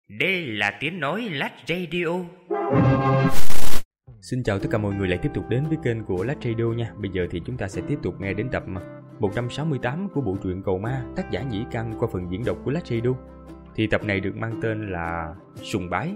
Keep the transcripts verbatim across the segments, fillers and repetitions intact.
Đây là tiếng nói Lát Radio. Xin chào tất cả mọi người lại tiếp tục đến với kênh của Lát Radio nha. Bây giờ thì chúng ta sẽ tiếp tục nghe đến tập một trăm sáu mươi tám của bộ truyện Cầu Ma, tác giả Nhĩ Căn qua phần diễn đọc của Lát Radio. Thì tập này được mang tên là Sùng Bái.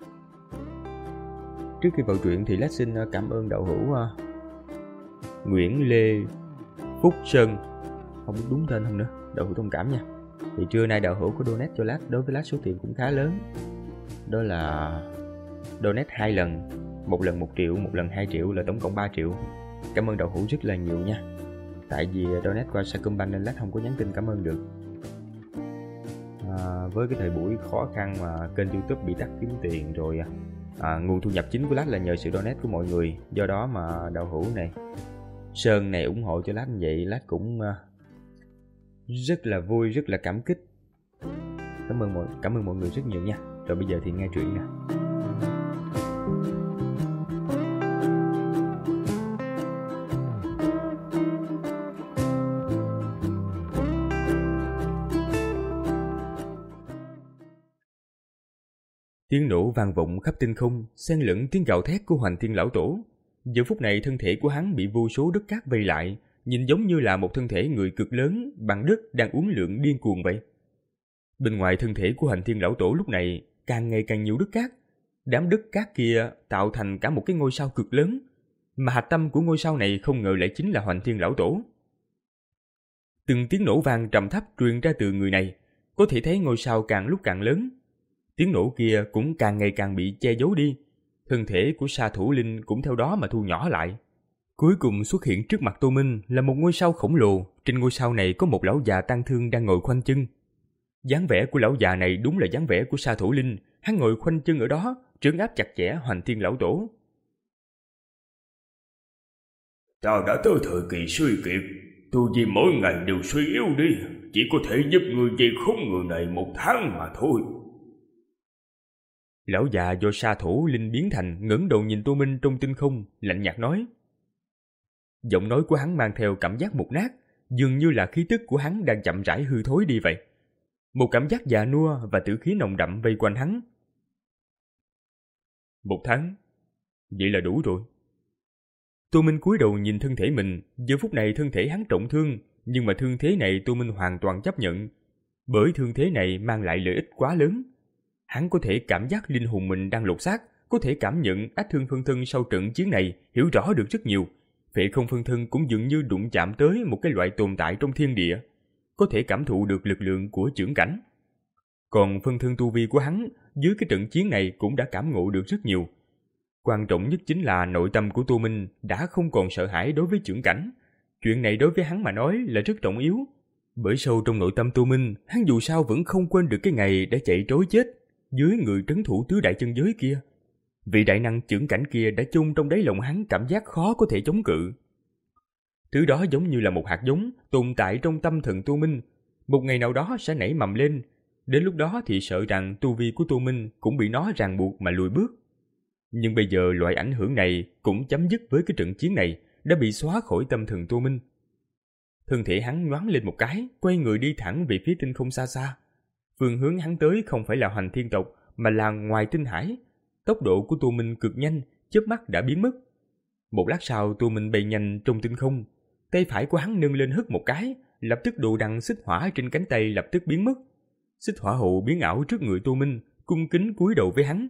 Trước khi vào truyện thì Lát xin cảm ơn đạo hữu uh, Nguyễn Lê Phúc Sơn, không biết đúng tên không nữa, đạo hữu thông cảm nha. Thì trưa nay đạo hữu có donate cho Lát, đối với Lát số tiền cũng khá lớn. Đó là donate hai lần, một lần một triệu, một lần hai triệu, là tổng cộng ba triệu. Cảm ơn đạo hữu rất là nhiều nha. Tại vì donate qua Sacombank nên Lát không có nhắn tin cảm ơn được. À, với cái thời buổi khó khăn mà kênh YouTube bị tắt kiếm tiền rồi, à, nguồn thu nhập chính của Lát là nhờ sự donate của mọi người. Do đó mà đạo hữu này, Sơn này ủng hộ cho Lát như vậy, Lát cũng uh, rất là vui, rất là cảm kích. Cảm ơn mọi, cảm ơn mọi người rất nhiều nha. Rồi bây giờ thì nghe chuyện nè. Tiếng nổ vang vọng khắp tinh không, xen lẫn tiếng gào thét của Hoành Thiên lão tổ. Giờ phút này thân thể của hắn bị vô số đất cát vây lại, nhìn giống như là một thân thể người cực lớn bằng đất đang uốn lượn điên cuồng vậy. Bên ngoài thân thể của Hoành Thiên lão tổ lúc này càng ngày càng nhiều đất cát. Đám đất cát kia tạo thành cả một cái ngôi sao cực lớn, mà hạch tâm của ngôi sao này không ngờ lại chính là Hoành Thiên lão tổ. Từng tiếng nổ vang trầm thấp truyền ra từ người này, có thể thấy ngôi sao càng lúc càng lớn. Tiếng nổ kia cũng càng ngày càng bị che giấu đi. Thân thể của Sa Thủ Linh cũng theo đó mà thu nhỏ lại. Cuối cùng xuất hiện trước mặt Tô Minh là một ngôi sao khổng lồ. Trên ngôi sao này có một lão già tang thương đang ngồi khoanh chân. Dáng vẻ của lão già này đúng là dáng vẻ của Sa Thủ Linh. Hắn ngồi khoanh chân ở đó, trấn áp chặt chẽ Hoành Thiên lão tổ. Ta đã tới thời kỳ suy kiệt, tu vi mỗi ngày đều suy yếu đi, chỉ có thể giúp người dây khốn người này một tháng mà thôi. Lão già do Sa Thủ Linh biến thành ngẩng đầu nhìn Tô Minh trong tinh không, lạnh nhạt nói. Giọng nói của hắn mang theo cảm giác mục nát, dường như là khí tức của hắn đang chậm rãi hư thối đi vậy. Một cảm giác già nua và tử khí nồng đậm vây quanh hắn. Một tháng, vậy là đủ rồi. Tô Minh cúi đầu nhìn thân thể mình. Giờ phút này thân thể hắn trọng thương, nhưng mà thương thế này Tô Minh hoàn toàn chấp nhận, bởi thương thế này mang lại lợi ích quá lớn. Hắn có thể cảm giác linh hồn mình đang lột xác, có thể cảm nhận ách thương phân thân sau trận chiến này, hiểu rõ được rất nhiều. Phệ không phân thân cũng dường như đụng chạm tới một cái loại tồn tại trong thiên địa, có thể cảm thụ được lực lượng của chưởng cảnh. Còn phân thân tu vi của hắn dưới cái trận chiến này cũng đã cảm ngộ được rất nhiều. Quan trọng nhất chính là nội tâm của Tô Minh đã không còn sợ hãi đối với chưởng cảnh. Chuyện này đối với hắn mà nói là rất trọng yếu, bởi sâu trong nội tâm Tô Minh, hắn dù sao vẫn không quên được cái ngày đã chạy trối chết dưới người trấn thủ tứ đại chân giới kia. Vị đại năng chưởng cảnh kia đã chôn trong đáy lòng hắn cảm giác khó có thể chống cự. Thứ đó giống như là một hạt giống tồn tại trong tâm thần Tô Minh, một ngày nào đó sẽ nảy mầm lên. Đến lúc đó thì sợ rằng tu vi của Tô Minh cũng bị nó ràng buộc mà lùi bước. Nhưng bây giờ loại ảnh hưởng này cũng chấm dứt với cái trận chiến này, đã bị xóa khỏi tâm thần Tô Minh. Thân thể hắn nhoáng lên một cái, quay người đi thẳng về phía tinh không xa xa. Phương hướng hắn tới không phải là Hoành Thiên tộc, mà là ngoài tinh hải. Tốc độ của Tô Minh cực nhanh, chớp mắt đã biến mất. Một lát sau Tô Minh bay nhanh trong tinh không, tay phải của hắn nâng lên hất một cái, lập tức đồ đằng xích hỏa trên cánh tay lập tức biến mất. Xích hỏa hộ biến ảo trước người Tô Minh, cung kính cúi đầu với hắn.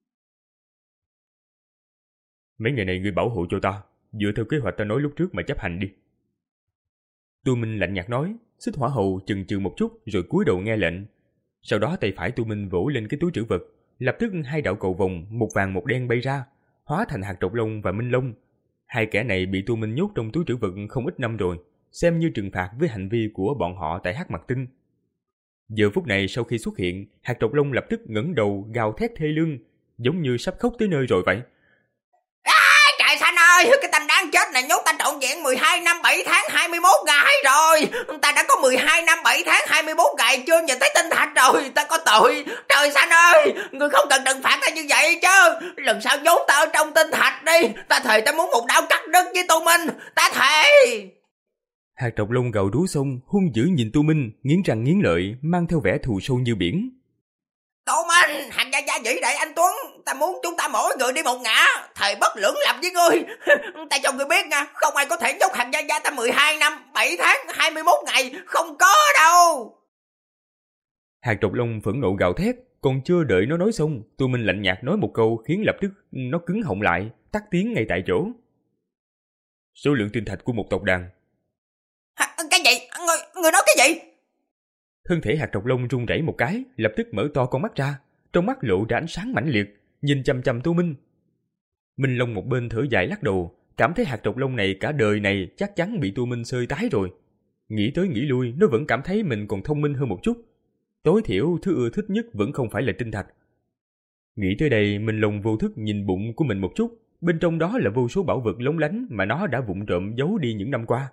Mấy ngày này ngươi bảo hộ cho ta, dựa theo kế hoạch ta nói lúc trước mà chấp hành đi. Tô Minh lạnh nhạt nói. Xích hỏa hầu chần chừ một chút rồi cúi đầu nghe lệnh. Sau đó tay phải Tô Minh vỗ lên cái túi trữ vật, lập tức hai đạo cầu vồng, một vàng một đen bay ra, hóa thành hạt trọc lông và minh long. Hai kẻ này bị Tô Minh nhốt trong túi trữ vật không ít năm rồi, xem như trừng phạt với hành vi của bọn họ tại Hắc Mặc Tinh. Giờ phút này sau khi xuất hiện, hạt trọc lông lập tức ngẩng đầu gào thét thê lương, giống như sắp khóc tới nơi rồi vậy. Trời xanh ơi, cái tên đáng chết này nhốt ta trọn vẹn mười hai năm bảy tháng hai mươi mốt ngày rồi. Ta đã có mười hai năm bảy tháng hai mươi mốt ngày chưa nhìn thấy tinh thạch rồi. Ta có tội. Trời xanh ơi, ngươi không cần trừng phạt ta như vậy chứ. Lần sau nhốt ta ở trong tinh thạch đi. Ta thề ta muốn một đao cắt đứt với Tô Minh. Ta thề. Hạt trọc lông gào rú xong, hung dữ nhìn Tô Minh, nghiến răng nghiến lợi, mang theo vẻ thù sâu như biển. Tô Minh, hạt gia gia vĩ đại anh Tuấn, ta muốn chúng ta mỗi người đi một ngã, thề bất lưỡng lập với ngươi. Ta cho ngươi biết nha, không ai có thể nhốt hạt gia gia ta mười hai năm, bảy tháng, hai mươi mốt ngày, không có đâu. Hạt Trọc Long phẫn nộ gào thét, còn chưa đợi nó nói xong, Tô Minh lạnh nhạt nói một câu khiến lập tức nó cứng họng lại, tắt tiếng ngay tại chỗ. Số lượng tinh thạch của một tộc đàn. Hả, cái gì? Người, người nói cái gì? Thân thể hạt Trọc Long run rẩy một cái, lập tức mở to con mắt ra, trong mắt lộ ra ánh sáng mãnh liệt, nhìn chằm chằm Tô Minh. Minh Long một bên thở dài lắc đầu, cảm thấy hạt Trọc Long này cả đời này chắc chắn bị Tô Minh xơi tái rồi. Nghĩ tới nghĩ lui, nó vẫn cảm thấy mình còn thông minh hơn một chút. Tối thiểu thứ ưa thích nhất vẫn không phải là tinh thạch. Nghĩ tới đây, Minh Long vô thức nhìn bụng của mình một chút, bên trong đó là vô số bảo vật lóng lánh mà nó đã vụng trộm giấu đi những năm qua.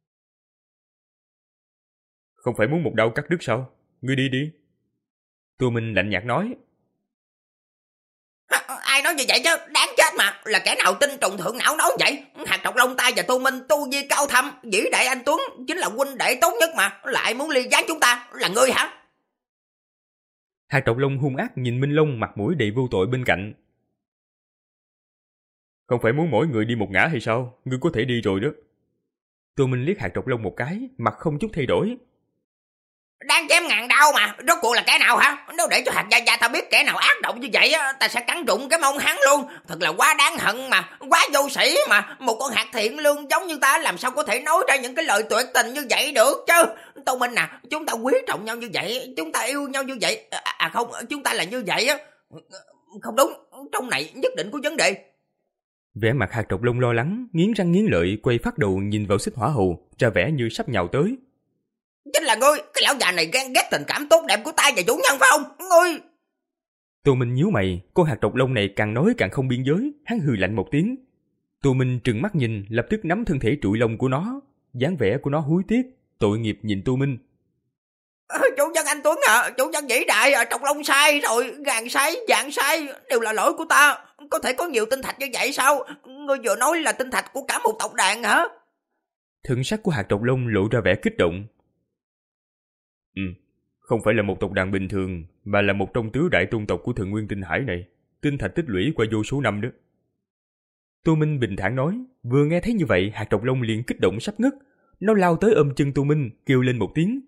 Không phải muốn một đao cắt đứt sao? Ngươi đi đi. Tô Minh lạnh nhạt nói. À, ai nói như vậy chứ? Đáng chết mà. Là kẻ nào tin trùng thượng não nói vậy? Hạt Trọc Long ta và Tô Minh tu vi cao thâm, vĩ đại anh Tuấn chính là huynh đệ tốt nhất mà, lại muốn ly gián chúng ta, là ngươi hả? Hạt Trọc Long hung ác nhìn Minh Long mặt mũi đầy vô tội bên cạnh. Không phải muốn mỗi người đi một ngã hay sao? Ngươi có thể đi rồi đó. Tô Minh liếc hạt Trọc Long một cái, mặt không chút thay đổi. Đang chém ngàn đau mà, rốt cuộc là kẻ nào hả? Nếu để cho hạt gia gia ta biết kẻ nào ác độc như vậy, ta sẽ cắn rụng cái mông hắn luôn. Thật là quá đáng hận mà, quá vô sĩ mà. Một con hạt thiện lương giống như ta làm sao có thể nói ra những cái lời tuyệt tình như vậy được chứ? Tô Minh à, chúng ta quý trọng nhau như vậy, chúng ta yêu nhau như vậy. À, à không, chúng ta là như vậy á. Không đúng, trong này nhất định có vấn đề. Vẻ mặt hạt Trọc Long lo lắng, nghiến răng nghiến lợi, quay phát đầu nhìn vào Xích Hỏa Hầu, ra vẻ như sắp nhào tới. Chính là ngươi, cái lão già này ghen ghét tình cảm tốt đẹp của ta và chủ nhân phải không? Ngươi! Tô Minh nhíu mày, con hạt Trọc Long này càng nói càng không biên giới, hắn hừ lạnh một tiếng. Tô Minh trừng mắt nhìn, lập tức nắm thân thể trụi lông của nó, dáng vẻ của nó hối tiếc, tội nghiệp nhìn Tô Minh. À, chủ nhân anh Tuấn à, chủ nhân vĩ đại à, Trọc Long sai rồi, gàn sai, dạng sai, đều là lỗi của ta. Có thể có nhiều tinh thạch như vậy sao? Ngươi vừa nói là tinh thạch của cả một tộc đàn hả? Thần sắc của hạt Trọc Long lộ ra vẻ kích động. Ừ, không phải là một tộc đàn bình thường, mà là một trong tứ đại tôn tộc của Thần Nguyên Tinh Hải này. Tinh thạch tích lũy qua vô số năm đó. Tô Minh bình thản nói. Vừa nghe thấy như vậy, hạt Trọc Long liền kích động sắp ngất. Nó lao tới ôm chân Tô Minh, kêu lên một tiếng.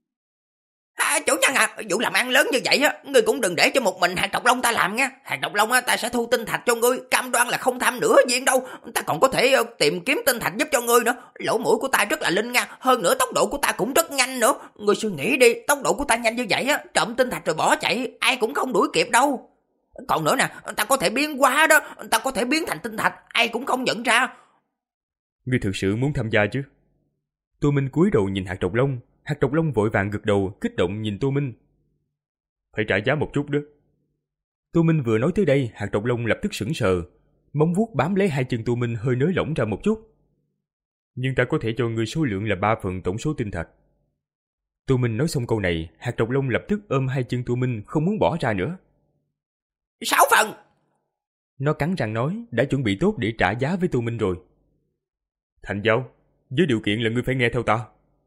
À, chủ nhân à, vụ làm ăn lớn như vậy á, ngươi cũng đừng để cho một mình hạt Trọc Long ta làm nha. Hạt Trọc Long á, ta sẽ thu tinh thạch cho ngươi, cam đoan là không tham nửa viên đâu. Ta còn có thể uh, tìm kiếm tinh thạch giúp cho ngươi nữa. Lỗ mũi của ta rất là linh nha, hơn nữa tốc độ của ta cũng rất nhanh nữa. Ngươi suy nghĩ đi, tốc độ của ta nhanh như vậy á, trộm tinh thạch rồi bỏ chạy, ai cũng không đuổi kịp đâu. Còn nữa nè, ta có thể biến hóa đó, ta có thể biến thành tinh thạch, ai cũng không nhận ra. Ngươi thực sự muốn tham gia chứ? Tô Minh cúi đầu nhìn hạt Trọc Long. Hạt Trọc Long vội vàng gật đầu, kích động nhìn Tô Minh. Phải trả giá một chút đó. Tô Minh vừa nói tới đây, hạt Trọc Long lập tức sững sờ, móng vuốt bám lấy hai chân Tô Minh hơi nới lỏng ra một chút. Nhưng ta có thể cho ngươi số lượng là ba phần tổng số tinh thạch. Tô Minh nói xong câu này, hạt Trọc Long lập tức ôm hai chân Tô Minh không muốn bỏ ra nữa. Sáu phần. Nó cắn răng nói, đã chuẩn bị tốt để trả giá với Tô Minh rồi. Thành giao, với điều kiện là ngươi phải nghe theo ta.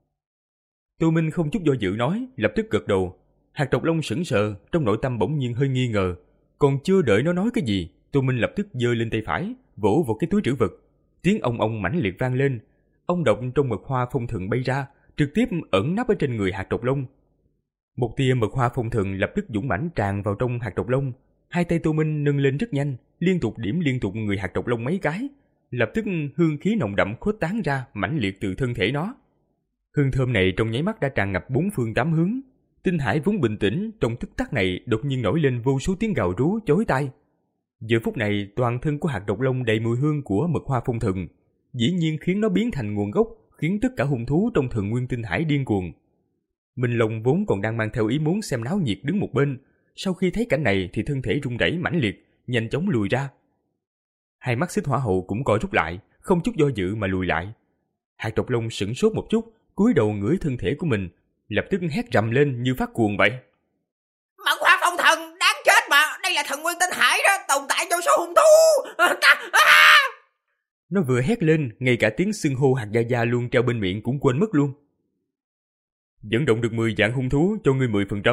Tô Minh không chút do dự nói, lập tức gật đầu. Hạt Trọc Long sững sờ, trong nội tâm bỗng nhiên hơi nghi ngờ. Còn chưa đợi nó nói cái gì, Tô Minh lập tức giơ lên tay phải, vỗ vào cái túi trữ vật. Tiếng ong ong mãnh liệt vang lên. Ong độc trong mật hoa phong thần bay ra, trực tiếp ẩn nấp ở trên người hạt Trọc Long. Một tia mật hoa phong thần lập tức dũng mãnh tràn vào trong hạt Trọc Long. Hai tay Tô Minh nâng lên rất nhanh, liên tục điểm liên tục người hạt Trọc Long mấy cái. Lập tức hương khí nồng đậm khuếch tán ra, mãnh liệt từ thân thể nó. Hương thơm này trong nháy mắt đã tràn ngập bốn phương tám hướng. Tinh hải vốn bình tĩnh, trong tích tắc này đột nhiên nổi lên vô số tiếng gào rú chói tai. Giờ phút này, toàn thân của hạt Trọc Long đầy mùi hương của mật hoa phong thần, dĩ nhiên khiến nó biến thành nguồn gốc, khiến tất cả hung thú trong Thần Nguyên Tinh Hải điên cuồng. Minh Long vốn còn đang mang theo ý muốn xem náo nhiệt đứng một bên, sau khi thấy cảnh này thì thân thể rung rẩy mãnh liệt, nhanh chóng lùi ra. Hai mắt Xích Hỏa Hầu cũng co rút lại, không chút do dự mà lùi lại. Hạt Trọc Long sững sốt một chút, cúi đầu ngửi thân thể của mình, lập tức hét rầm lên như phát cuồng vậy. Mật hoa phong thần, đáng chết mà, đây là Thần Nguyên Tinh Hải đó, tồn tại vô số hung thú. Ta, à! Nó vừa hét lên, ngay cả tiếng xưng hô hạt gia gia luôn treo bên miệng cũng quên mất luôn. Dẫn động được mười vạn hung thú cho ngươi mười phần trăm,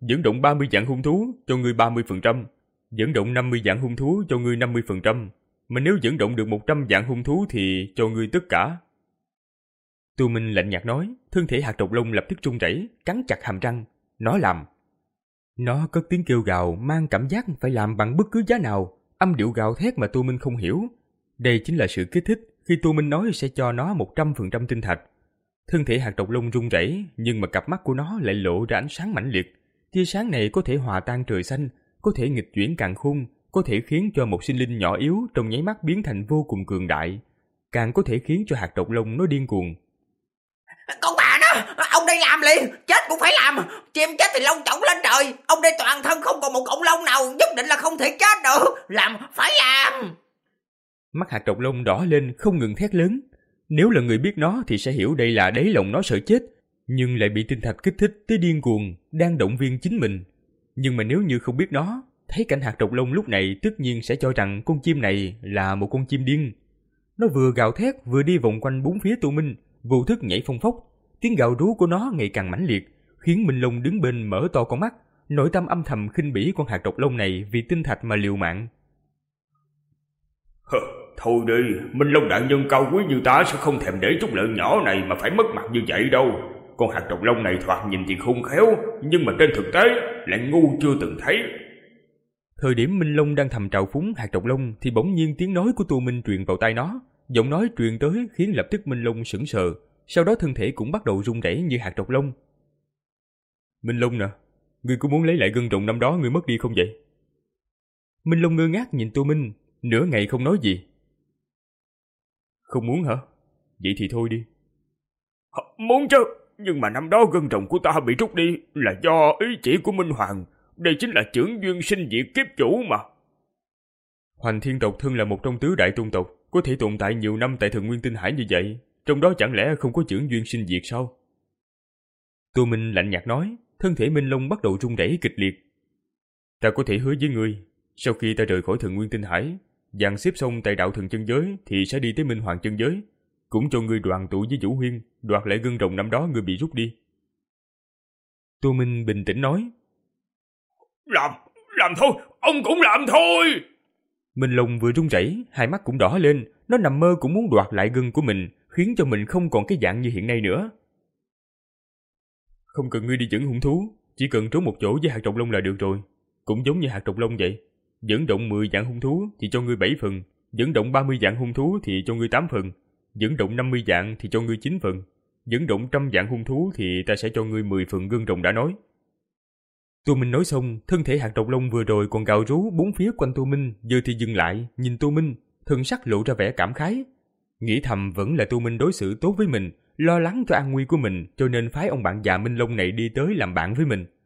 Dẫn động ba mươi vạn hung thú cho ngươi ba mươi phần trăm, dẫn động năm mươi vạn hung thú cho ngươi năm mươi phần trăm, mà nếu dẫn động được một trăm vạn hung thú thì cho ngươi tất cả. Tu Minh lạnh nhạt nói, thân thể hạt độc lông lập tức run rẩy, cắn chặt hàm răng. Nó làm. Nó cất tiếng kêu gào mang cảm giác phải làm bằng bất cứ giá nào, âm điệu gào thét mà Tu Minh không hiểu. Đây chính là sự kích thích khi Tu Minh nói sẽ cho nó một trăm phần trăm tinh thạch. Thân thể hạt độc lông run rẩy, nhưng mà cặp mắt của nó lại lộ ra ánh sáng mãnh liệt. Tia sáng này có thể hòa tan trời xanh, có thể nghịch chuyển càn khôn, có thể khiến cho một sinh linh nhỏ yếu trong nháy mắt biến thành vô cùng cường đại, càng có thể khiến cho hạt độc lông nó điên cuồng. Con bà nó, ông đây làm liền, chết cũng phải làm. Chim chết thì lông chổng lên trời, ông đây toàn thân không còn một cọng lông nào, nhất định là không thể chết được. Làm, phải làm. Mắt hạt độc lông đỏ lên không ngừng thét lớn. Nếu là người biết nó thì sẽ hiểu đây là đáy lòng nó sợ chết, nhưng lại bị tinh thạch kích thích tới điên cuồng, đang động viên chính mình. Nhưng mà nếu như không biết nó, thấy cảnh hạt độc lông lúc này tất nhiên sẽ cho rằng con chim này là một con chim điên. Nó vừa gào thét vừa đi vòng quanh bốn phía Tu Minh, vô thức nhảy phong phốc. Tiếng gào rú của nó ngày càng mãnh liệt, khiến Minh Long đứng bên mở to con mắt, nội tâm âm thầm khinh bỉ con hạt độc lông này vì tinh thạch mà liều mạng. Hờ, thôi đi, Minh Long đại nhân cao quý như ta sẽ không thèm để chút lợi nhỏ này mà phải mất mặt như vậy đâu. Con hạt độc lông này thoạt nhìn thì khôn khéo, nhưng mà trên thực tế lại ngu chưa từng thấy. Thời điểm Minh Long đang thầm trào phúng hạt độc lông thì bỗng nhiên tiếng nói của Tu Minh truyền vào tai nó. Giọng nói truyền tới khiến lập tức Minh Long sững sờ, sau đó thân thể cũng bắt đầu run rẩy như hạt độc lông. Minh Long nè, ngươi có muốn lấy lại gân rồng năm đó ngươi mất đi không vậy? Minh Long ngơ ngác nhìn Tu Minh, nửa ngày không nói gì. Không muốn hả? Vậy thì thôi đi. Muốn chứ, nhưng mà năm đó gân rồng của ta bị rút đi là do ý chỉ của Minh Hoàng. Đây chính là chưởng duyên sinh diệt kiếp chủ mà. Hoành Thiên tộc thân là một trong tứ đại tôn tộc, có thể tồn tại nhiều năm tại Thần Nguyên Tinh Hải như vậy, trong đó chẳng lẽ không có chưởng duyên sinh diệt sao? Tu Minh lạnh nhạt nói, thân thể Minh Long bắt đầu rung rẩy kịch liệt. Ta có thể hứa với ngươi, sau khi ta rời khỏi Thần Nguyên Tinh Hải, dàn xếp xong tại đạo thần chân giới thì sẽ đi tới Minh Hoàng chân giới, cũng cho ngươi đoàn tụ với Vũ Huyên, đoạt lại gân rồng năm đó ngươi bị rút đi. Tu Minh bình tĩnh nói. Làm, làm thôi, ông cũng làm thôi. Minh Long vừa run rẩy, hai mắt cũng đỏ lên, nó nằm mơ cũng muốn đoạt lại gân của mình, khiến cho mình không còn cái dạng như hiện nay nữa. Không cần ngươi đi dẫn hung thú, chỉ cần trốn một chỗ với hạt độc lông là được rồi. Cũng giống như hạt độc lông vậy, dẫn động mười vạn hung thú thì cho ngươi bảy phần, dẫn động ba mươi vạn hung thú thì cho ngươi tám phần, dẫn động năm mươi vạn thì cho ngươi chín phần, dẫn động trăm vạn hung thú thì ta sẽ cho ngươi mười phần gân rồng đã nói. Tu Minh nói xong, thân thể hạt độc lông vừa rồi còn gào rú bốn phía quanh Tu Minh, giờ thì dừng lại, nhìn Tu Minh, thân sắc lộ ra vẻ cảm khái. Nghĩ thầm vẫn là Tu Minh đối xử tốt với mình, lo lắng cho an nguy của mình, cho nên phái ông bạn già Minh Long này đi tới làm bạn với mình.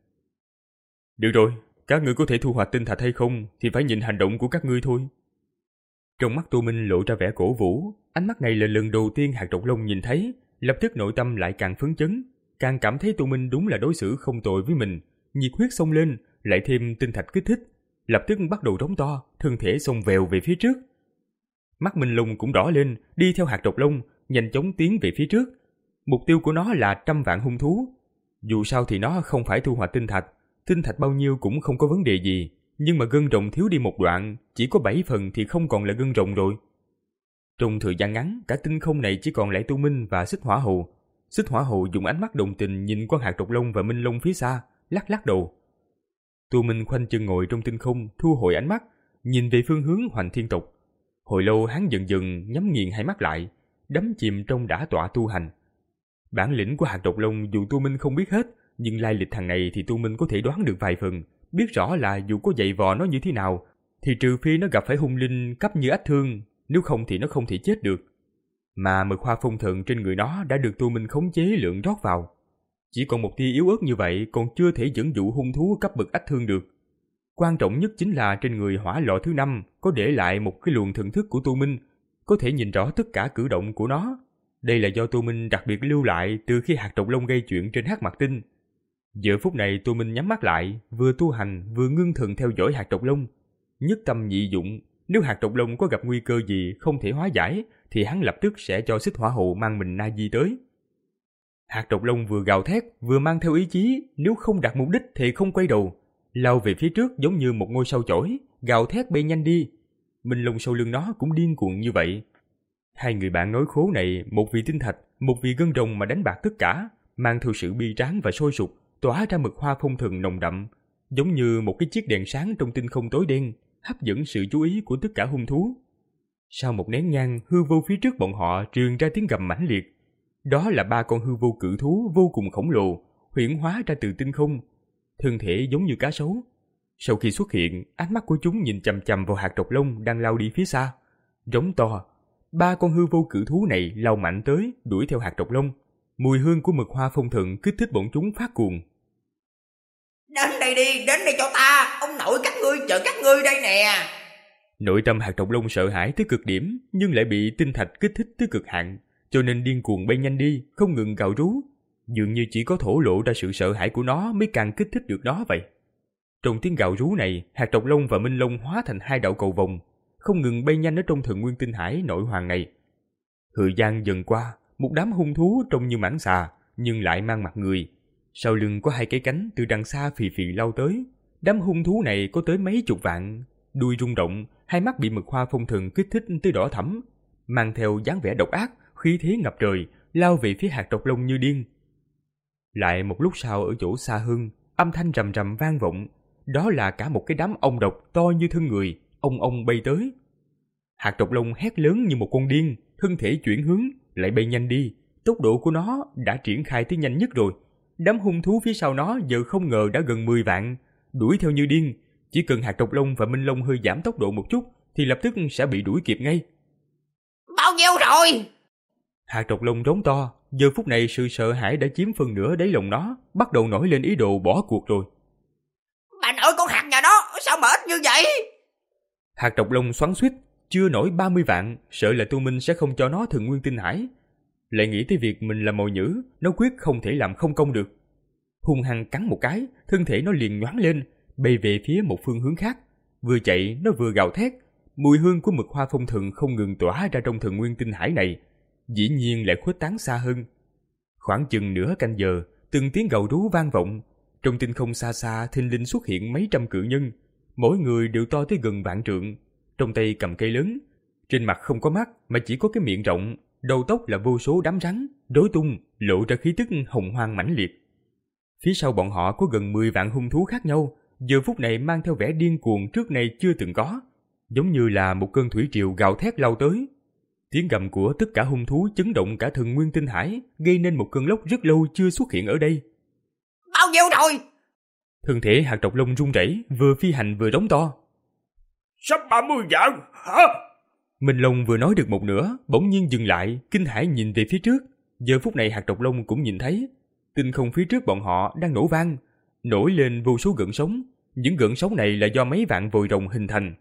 Được rồi, các ngươi có thể thu hoạch tinh thạch hay không thì phải nhìn hành động của các ngươi thôi. Trong mắt Tu Minh lộ ra vẻ cổ vũ, ánh mắt này là lần đầu tiên hạt độc lông nhìn thấy, lập tức nội tâm lại càng phấn chấn, càng cảm thấy Tu Minh đúng là đối xử không tồi với mình. Nhiệt huyết xông lên, lại thêm tinh thạch kích thích, lập tức bắt đầu rống to, thân thể xông vèo về phía trước. Mắt Minh Long cũng đỏ lên, đi theo hạt độc lông, nhanh chóng tiến về phía trước. Mục tiêu của nó là trăm vạn hung thú. Dù sao thì nó không phải thu hoạch tinh thạch, tinh thạch bao nhiêu cũng không có vấn đề gì, nhưng mà gân rồng thiếu đi một đoạn, chỉ có bảy phần thì không còn là gân rồng rồi. Trong thời gian ngắn, cả tinh không này chỉ còn lại Tu Minh và Xích Hỏa Hồ. Xích Hỏa Hồ dùng ánh mắt đồng tình nhìn con hạt độc lông và Minh Long phía xa, lắc lắc đầu. Tu Minh khoanh chân ngồi trong tinh không, thu hồi ánh mắt, nhìn về phương hướng Hoành Thiên tộc. Hồi lâu hắn dần dần nhắm nghiền hai mắt lại, đắm chìm trong đả tọa tu hành. Bản lĩnh của hạt độc lông dù Tu Minh không biết hết, nhưng lai lịch thằng này thì Tu Minh có thể đoán được vài phần, biết rõ là dù có dày vò nó như thế nào, thì trừ phi nó gặp phải hung linh cấp như ách thương, nếu không thì nó không thể chết được. Mà mực hoa phong thần trên người nó đã được Tu Minh khống chế lượng rót vào. Chỉ còn một tia yếu ớt như vậy còn chưa thể dẫn dụ hung thú cấp bậc ách thương được. Quan trọng nhất chính là trên người hỏa lọ thứ năm có để lại một cái luồng thần thức của Tu Minh, có thể nhìn rõ tất cả cử động của nó. Đây là do Tu Minh đặc biệt lưu lại từ khi hạt độc lông gây chuyện trên Hắc Mặc Tinh. Giờ phút này Tu Minh nhắm mắt lại, vừa tu hành vừa ngưng thần theo dõi hạt độc lông. Nhất tâm nhị dụng, nếu hạt độc lông có gặp nguy cơ gì không thể hóa giải thì hắn lập tức sẽ cho Xích Hỏa Hồ mang mình Na Di tới. Hạt độc long vừa gào thét vừa mang theo ý chí, nếu không đạt mục đích thì không quay đầu, lao về phía trước giống như một ngôi sao chổi, gào thét bay nhanh đi. Minh Long sau lưng nó cũng điên cuồng như vậy. Hai người bạn nói khố này, một vì tinh thạch, một vì gân rồng mà đánh bạc tất cả, mang theo sự bi tráng và sôi sục, tỏa ra mực hoa phong thần nồng đậm, giống như một cái chiếc đèn sáng trong tinh không tối đen, hấp dẫn sự chú ý của tất cả hung thú. Sau một nén nhang, hư vô phía trước bọn họ truyền ra tiếng gầm mãnh liệt. Đó là ba con hư vô cự thú vô cùng khổng lồ, huyễn hóa ra từ tinh không, thân thể giống như cá sấu. Sau khi xuất hiện, ánh mắt của chúng nhìn chằm chằm vào hạt độc long đang lao đi phía xa. Rống to, ba con hư vô cự thú này lao mạnh tới, đuổi theo hạt độc long. Mùi hương của mực hoa phong thần kích thích bọn chúng phát cuồng. Đến đây đi, đến đây cho ta, ông nội các ngươi chờ các ngươi đây nè. Nội tâm hạt độc long sợ hãi tới cực điểm, nhưng lại bị tinh thạch kích thích tới cực hạn, cho nên điên cuồng bay nhanh đi, không ngừng gào rú. Dường như chỉ có thổ lộ ra sự sợ hãi của nó mới càng kích thích được nó vậy. Trong tiếng gào rú này, hạt độc long và minh long hóa thành hai đạo cầu vồng, không ngừng bay nhanh ở trong thần nguyên tinh hải nội hoàng này. Thời gian dần qua, một đám hung thú trông như mãng xà, nhưng lại mang mặt người. Sau lưng có hai cái cánh từ đằng xa phì phì lao tới. Đám hung thú này có tới mấy chục vạn, đuôi rung động, hai mắt bị mực hoa phong thần kích thích tới đỏ thẫm, mang theo dáng vẻ độc ác, khí thế ngập trời, lao về phía hạt độc long như điên. Lại một lúc sau, ở chỗ xa hơn, âm thanh rầm rầm vang vọng, đó là cả một cái đám ong độc to như thân người, ong ong bay tới. Hạt độc long hét lớn như một con điên, thân thể chuyển hướng, lại bay nhanh đi, tốc độ của nó đã triển khai tới nhanh nhất rồi. Đám hung thú phía sau nó giờ không ngờ đã gần mười vạn, đuổi theo như điên. Chỉ cần hạt độc long và minh long hơi giảm tốc độ một chút thì lập tức sẽ bị đuổi kịp ngay. Bao nhiêu rồi? Hạt độc long rống to, giờ phút này sự sợ hãi đã chiếm phần nửa đáy lòng nó, bắt đầu nổi lên ý đồ bỏ cuộc rồi. Bà nội con hạt nhà đó, sao mà ít như vậy? Hạt độc long xoắn xuýt, chưa nổi ba mươi vạn, sợ là Tu Minh sẽ không cho nó thần nguyên tinh hải. Lại nghĩ tới việc mình là mồi nhử, nó quyết không thể làm không công được. Hung hăng cắn một cái, thân thể nó liền nhoáng lên, bay về phía một phương hướng khác. Vừa chạy, nó vừa gào thét. Mùi hương của mực hoa phong thần không ngừng tỏa ra trong thần nguyên tinh hải này, dĩ nhiên lại khuếch tán xa hơn. Khoảng chừng nửa canh giờ, từng tiếng gào rú vang vọng. Trong tinh không xa xa thình lình xuất hiện mấy trăm cự nhân, mỗi người đều to tới gần vạn trượng, trong tay cầm cây lớn, trên mặt không có mắt mà chỉ có cái miệng rộng, đầu tóc là vô số đám rắn rối tung, lộ ra khí tức hồng hoang mãnh liệt. Phía sau bọn họ có gần mười vạn hung thú khác nhau, giờ phút này mang theo vẻ điên cuồng trước nay chưa từng có, giống như là một cơn thủy triều gào thét lao tới. Tiếng gầm của tất cả hung thú chấn động cả thần nguyên tinh hải, gây nên một cơn lốc rất lâu chưa xuất hiện ở đây. Bao nhiêu rồi? Thân thể hạt độc long run rẩy, vừa phi hành vừa rống to. Sắp ba mươi vạn hả? Minh Long vừa nói được một nửa, bỗng nhiên dừng lại, kinh hãi nhìn về phía trước. Giờ phút này hạt độc long cũng nhìn thấy, tinh không phía trước bọn họ đang nổ vang, nổi lên vô số gợn sóng. Những gợn sóng này là do mấy vạn vòi rồng hình thành.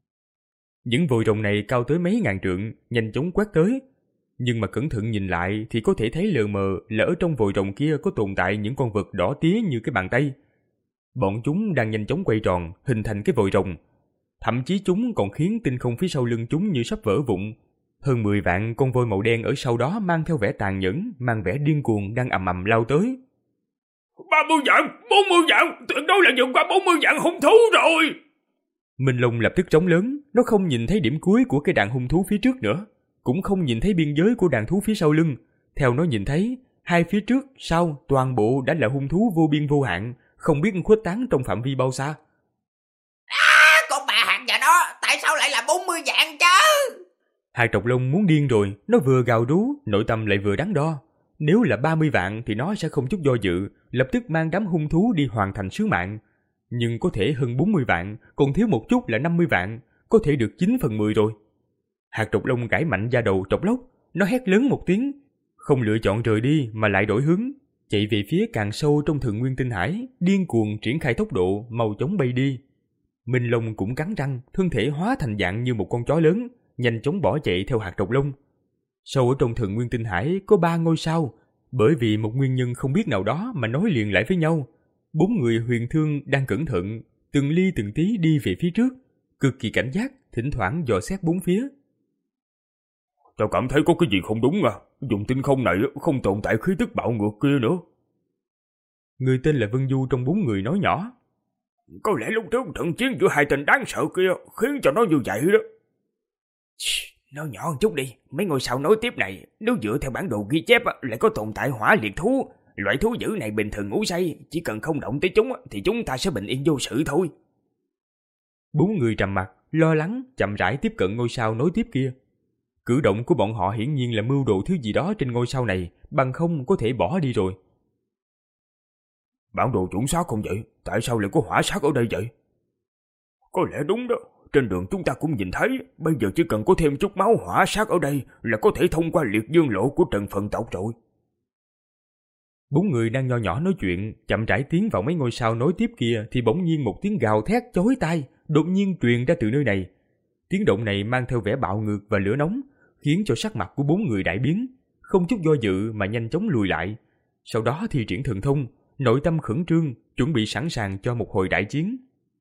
Những vòi rồng này cao tới mấy ngàn trượng, nhanh chóng quét tới. Nhưng mà cẩn thận nhìn lại thì có thể thấy lờ mờ là ở trong vòi rồng kia có tồn tại những con vật đỏ tía như cái bàn tay. Bọn chúng đang nhanh chóng quay tròn, hình thành cái vòi rồng. Thậm chí chúng còn khiến tinh không phía sau lưng chúng như sắp vỡ vụn. Hơn mười vạn con voi màu đen ở sau đó mang theo vẻ tàn nhẫn, mang vẻ điên cuồng đang ầm ầm lao tới. ba mươi vạn, bốn mươi vạn, tuyệt đối là vượt qua bốn mươi vạn hung thú rồi. Minh Long lập tức trống lớn, nó không nhìn thấy điểm cuối của cái đàn hung thú phía trước nữa, cũng không nhìn thấy biên giới của đàn thú phía sau lưng. Theo nó nhìn thấy, hai phía trước, sau, toàn bộ đã là hung thú vô biên vô hạn, không biết khuếch tán trong phạm vi bao xa. À, con bà hạt nhà đó, tại sao lại là bốn mươi vạn chứ? Hạt độc long muốn điên rồi, nó vừa gào rú, nội tâm lại vừa đắn đo. Nếu là ba mươi vạn thì nó sẽ không chút do dự, lập tức mang đám hung thú đi hoàn thành sứ mạng. Nhưng có thể hơn bốn mươi vạn, còn thiếu một chút là năm mươi vạn, có thể được chín phần mười rồi. Hạt độc long gãi mạnh da đầu trọc lóc, nó hét lớn một tiếng, không lựa chọn rời đi mà lại đổi hướng, chạy về phía càng sâu trong thần nguyên tinh hải, điên cuồng triển khai tốc độ, mau chóng bay đi. Minh Long cũng cắn răng, thân thể hóa thành dạng như một con chó lớn, nhanh chóng bỏ chạy theo hạt độc long. Sâu ở trong thần nguyên tinh hải có ba ngôi sao, bởi vì một nguyên nhân không biết nào đó mà nối liền lại với nhau. Bốn người huyền thương đang cẩn thận, từng ly từng tí đi về phía trước, cực kỳ cảnh giác, thỉnh thoảng dò xét bốn phía. Tao cảm thấy có cái gì không đúng à. Dùng tinh không này không tồn tại khí tức bạo ngược kia nữa. Người tên là Vân Du trong bốn người nói nhỏ. Có lẽ lúc trước trận chiến giữa hai tên đáng sợ kia khiến cho nó như vậy đó. Nói nhỏ một chút đi, mấy ngôi sao nối tiếp này, nếu dựa theo bản đồ ghi chép lại có tồn tại hỏa liệt thú. Loại thú dữ này bình thường ngủ say, chỉ cần không động tới chúng thì chúng ta sẽ bình yên vô sự thôi. Bốn người trầm mặc, lo lắng, chậm rãi tiếp cận ngôi sao nối tiếp kia. Cử động của bọn họ hiển nhiên là mưu đồ thứ gì đó trên ngôi sao này, bằng không có thể bỏ đi rồi. Bản đồ chuẩn xác không vậy? Tại sao lại có hỏa sát ở đây vậy? Có lẽ đúng đó. Trên đường chúng ta cũng nhìn thấy, bây giờ chỉ cần có thêm chút máu hỏa sát ở đây là có thể thông qua liệt dương lộ của Trần Phần tộc rồi. Bốn người đang nho nhỏ nói chuyện, chậm rãi tiến vào mấy ngôi sao nối tiếp kia thì bỗng nhiên một tiếng gào thét chói tai đột nhiên truyền ra từ nơi này. Tiếng động này mang theo vẻ bạo ngược và lửa nóng, khiến cho sắc mặt của bốn người đại biến, không chút do dự mà nhanh chóng lùi lại. Sau đó thi triển thần thông, nội tâm khẩn trương, chuẩn bị sẵn sàng cho một hồi đại chiến.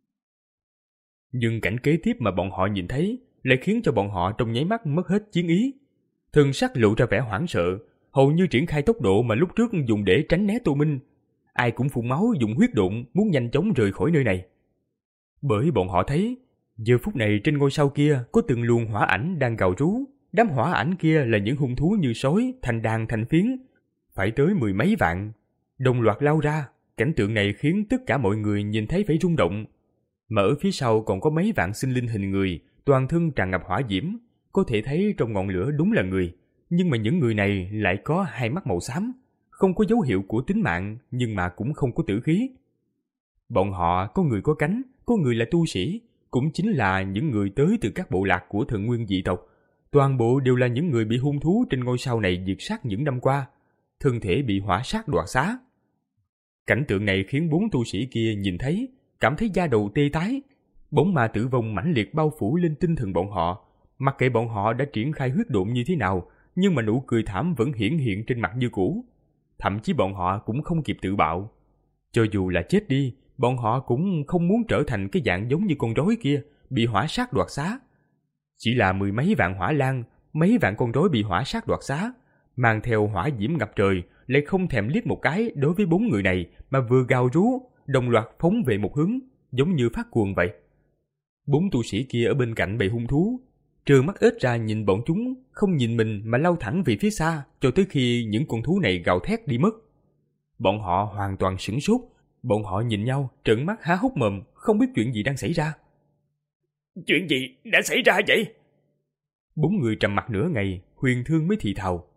Nhưng cảnh kế tiếp mà bọn họ nhìn thấy lại khiến cho bọn họ trong nháy mắt mất hết chiến ý. Thần sắc lộ ra vẻ hoảng sợ, hầu như triển khai tốc độ mà lúc trước dùng để tránh né Tô Minh. Ai cũng phun máu dùng huyết độn muốn nhanh chóng rời khỏi nơi này. Bởi bọn họ thấy, giờ phút này trên ngôi sao kia có từng luồng hỏa ảnh đang gào rú. Đám hỏa ảnh kia là những hung thú như sói, thành đàn thành phiến, phải tới mười mấy vạn, đồng loạt lao ra. Cảnh tượng này khiến tất cả mọi người nhìn thấy phải rung động. Mà ở phía sau còn có mấy vạn sinh linh hình người, toàn thân tràn ngập hỏa diễm, có thể thấy trong ngọn lửa đúng là người. Nhưng mà những người này lại có hai mắt màu xám, không có dấu hiệu của tính mạng, nhưng mà cũng không có tử khí. Bọn họ có người có cánh, có người là tu sĩ, cũng chính là những người tới từ các bộ lạc của thần nguyên dị tộc. Toàn bộ đều là những người bị hung thú trên ngôi sao này diệt sát những năm qua, thân thể bị hỏa sát đoạt xá. Cảnh tượng này khiến bốn tu sĩ kia nhìn thấy, cảm thấy da đầu tê tái. Bóng ma tử vong mãnh liệt bao phủ lên tinh thần bọn họ. Mặc kệ bọn họ đã triển khai huyết độn như thế nào, nhưng mà nụ cười thảm vẫn hiển hiện trên mặt như cũ. Thậm chí bọn họ cũng không kịp tự bạo. Cho dù là chết đi, bọn họ cũng không muốn trở thành cái dạng giống như con rối kia, bị hỏa sát đoạt xá. Chỉ là mười mấy vạn hỏa lan, mấy vạn con rối bị hỏa sát đoạt xá, mang theo hỏa diễm ngập trời, lại không thèm liếc một cái đối với bốn người này mà vừa gào rú, đồng loạt phóng về một hướng, giống như phát cuồng vậy. Bốn tu sĩ kia ở bên cạnh bầy hung thú, trơ mắt ếch ra nhìn bọn chúng, không nhìn mình mà lao thẳng về phía xa, cho tới khi những con thú này gào thét đi mất. Bọn họ hoàn toàn sửng sốt, bọn họ nhìn nhau, trợn mắt há hốc mồm, không biết chuyện gì đang xảy ra. Chuyện gì đã xảy ra vậy? Bốn người trầm mặc nửa ngày, Huyền Thương mới thì thào.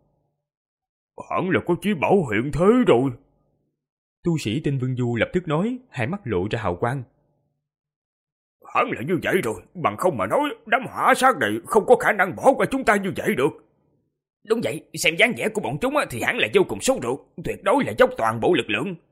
Hẳn là có chí bảo hiện thế rồi. Tu sĩ tên Vân Du lập tức nói, hai mắt lộ ra hào quang. Hẳn là như vậy rồi, bằng không mà nói, đám hỏa sát này không có khả năng bỏ qua chúng ta như vậy được. Đúng vậy, xem dáng vẻ của bọn chúng thì hẳn là vô cùng sốt ruột, tuyệt đối là dốc toàn bộ lực lượng.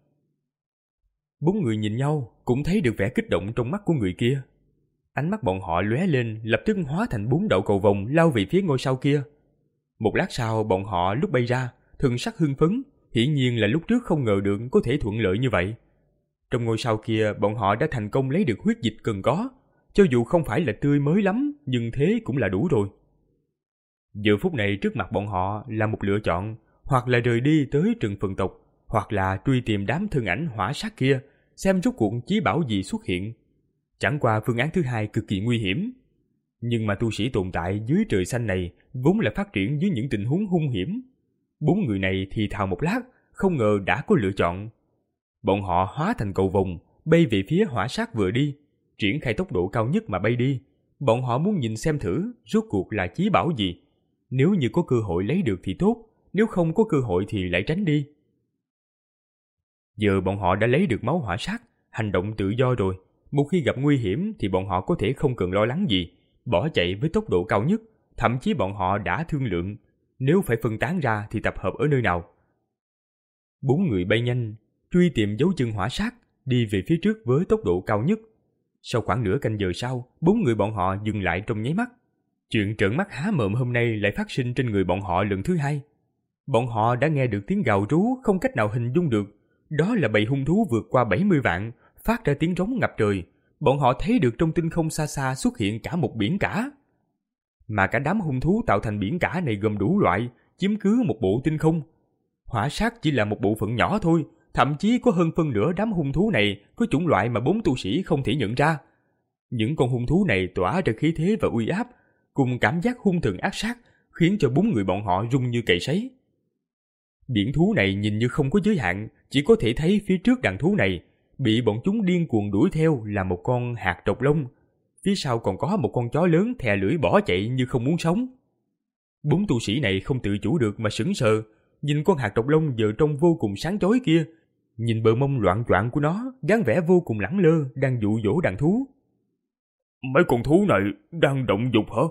Bốn người nhìn nhau, cũng thấy được vẻ kích động trong mắt của người kia. Ánh mắt bọn họ lóe lên, lập tức hóa thành bốn đạo cầu vồng lao về phía ngôi sao kia. Một lát sau, bọn họ lúc bay ra, thần sắc hưng phấn, hiển nhiên là lúc trước không ngờ được có thể thuận lợi như vậy. Trong ngôi sao kia, bọn họ đã thành công lấy được huyết dịch cần có, cho dù không phải là tươi mới lắm, nhưng thế cũng là đủ rồi. Giờ phút này trước mặt bọn họ là một lựa chọn, hoặc là rời đi tới Trừng Phần tộc, hoặc là truy tìm đám thân ảnh hỏa sát kia, xem rốt cuộc chí bảo gì xuất hiện. Chẳng qua phương án thứ hai cực kỳ nguy hiểm. Nhưng mà tu sĩ tồn tại dưới trời xanh này vốn là phát triển dưới những tình huống hung hiểm. Bốn người này thì thào một lát, không ngờ đã có lựa chọn. Bọn họ hóa thành cầu vồng, bay về phía hỏa sát vừa đi, triển khai tốc độ cao nhất mà bay đi. Bọn họ muốn nhìn xem thử rốt cuộc là chí bảo gì. Nếu như có cơ hội lấy được thì tốt, nếu không có cơ hội thì lại tránh đi. Giờ bọn họ đã lấy được máu hỏa sát, hành động tự do rồi. Một khi gặp nguy hiểm thì bọn họ có thể không cần lo lắng gì, bỏ chạy với tốc độ cao nhất. Thậm chí bọn họ đã thương lượng, nếu phải phân tán ra thì tập hợp ở nơi nào. Bốn người bay nhanh, truy tìm dấu chân hỏa sát, đi về phía trước với tốc độ cao nhất. Sau khoảng nửa canh giờ sau, bốn người bọn họ dừng lại trong nháy mắt. Chuyện trợn mắt há mồm hôm nay lại phát sinh trên người bọn họ lần thứ hai. Bọn họ đã nghe được tiếng gào rú không cách nào hình dung được. Đó là bầy hung thú vượt qua bảy mươi vạn, phát ra tiếng rống ngập trời. Bọn họ thấy được trong tinh không xa xa xuất hiện cả một biển cả. mà cả đám hung thú tạo thành biển cả này gồm đủ loại, chiếm cứ một bộ tinh không. Hỏa sát chỉ là một bộ phận nhỏ thôi, thậm chí có hơn phân nửa đám hung thú này có chủng loại mà bốn tu sĩ không thể nhận ra. Những con hung thú này tỏa ra khí thế và uy áp, cùng cảm giác hung thần ác sát, khiến cho bốn người bọn họ run như cầy sấy. Biển thú này nhìn như không có giới hạn, chỉ có thể thấy phía trước đàn thú này, bị bọn chúng điên cuồng đuổi theo là một con hạt độc lông. Phía sau còn có một con chó lớn thè lưỡi bỏ chạy như không muốn sống. Bốn tu sĩ này không tự chủ được mà sững sờ, nhìn con hạt độc lông giờ trông vô cùng sáng chói kia, nhìn bờ mông loạn choạng của nó, dáng vẻ vô cùng lẳng lơ, đang dụ dỗ đàn thú. Mấy con thú này đang động dục hả?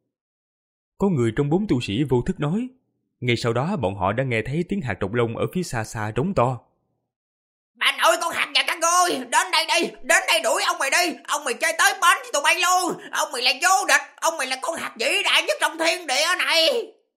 Có người trong bốn tu sĩ vô thức nói. Ngay sau đó bọn họ đã nghe thấy tiếng hạt độc lông ở phía xa xa trống to. Bà nội con hạt nhà các ngươi, đến đây đi, đến đây đuổi ông mày đi, ông mày chơi tới bến với tụi bay luôn, ông mày là vô địch, ông mày là con hạt vĩ đại nhất trong thiên địa này.